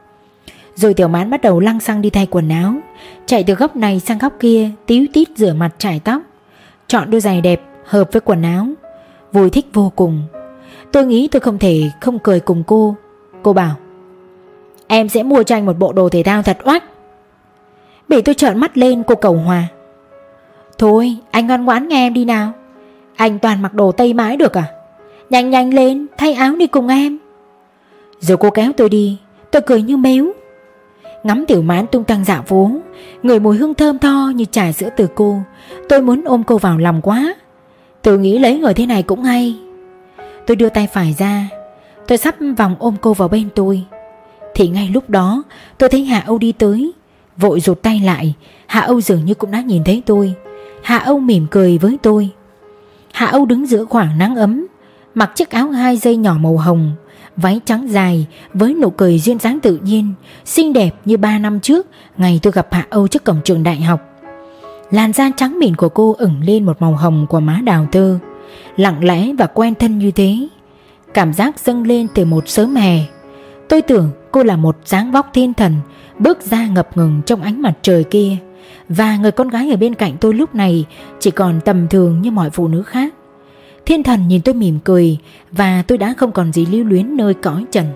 Rồi Tiểu Mãn bắt đầu lăng xăng đi thay quần áo, chạy từ góc này sang góc kia, tíu tít rửa mặt chải tóc, chọn đôi giày đẹp hợp với quần áo. Vui thích vô cùng. Tôi nghĩ tôi không thể không cười cùng cô. Cô bảo em sẽ mua cho anh một bộ đồ thể thao thật oách. Bị tôi trợn mắt lên, cô cầu hòa thôi anh ngoan ngoãn nghe em đi nào. Anh toàn mặc đồ Tây mãi được à? Nhanh nhanh lên thay áo đi cùng em. Rồi cô kéo tôi đi. Tôi cười như mếu. Ngắm Tiểu Mãn tung tăng dạo phố, ngửi mùi hương thơm tho như trà sữa từ cô. Tôi muốn ôm cô vào lòng quá. Tôi nghĩ lấy người thế này cũng hay. Tôi đưa tay phải ra. Tôi sắp vòng ôm cô vào bên tôi, thì ngay lúc đó tôi thấy Hạ Âu đi tới. Vội rụt tay lại. Hạ Âu dường như cũng đã nhìn thấy tôi. Hạ Âu mỉm cười với tôi. Hạ Âu đứng giữa khoảng nắng ấm, mặc chiếc áo hai dây nhỏ màu hồng, váy trắng dài với nụ cười duyên dáng tự nhiên, xinh đẹp như ba năm trước ngày tôi gặp Hạ Âu trước cổng trường đại học. Làn da trắng mịn của cô ửng lên một màu hồng của má đào tơ, lặng lẽ và quen thân như thế. Cảm giác dâng lên từ một sớm hè. Tôi tưởng cô là một dáng vóc thiên thần bước ra ngập ngừng trong ánh mặt trời kia, và người con gái ở bên cạnh tôi lúc này chỉ còn tầm thường như mọi phụ nữ khác. Thiên thần nhìn tôi mỉm cười, và tôi đã không còn gì lưu luyến nơi cõi trần.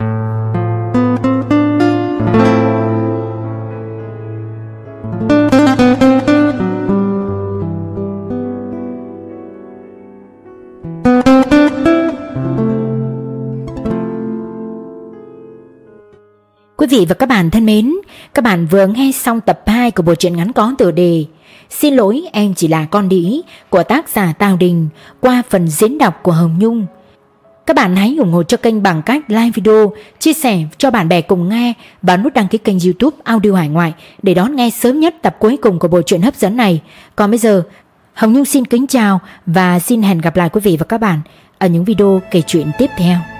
Quý vị và các bạn thân mến, các bạn vừa nghe xong tập hai của bộ truyện ngắn có tựa đề Xin lỗi em chỉ là con đĩ của tác giả Tào Đình qua phần diễn đọc của Hồng Nhung. Các bạn hãy ủng hộ cho kênh bằng cách like video, chia sẻ cho bạn bè cùng nghe và nút đăng ký kênh YouTube Audio Hải Ngoại để đón nghe sớm nhất tập cuối cùng của bộ truyện hấp dẫn này. Còn bây giờ, Hồng Nhung xin kính chào và xin hẹn gặp lại quý vị và các bạn ở những video kể chuyện tiếp theo.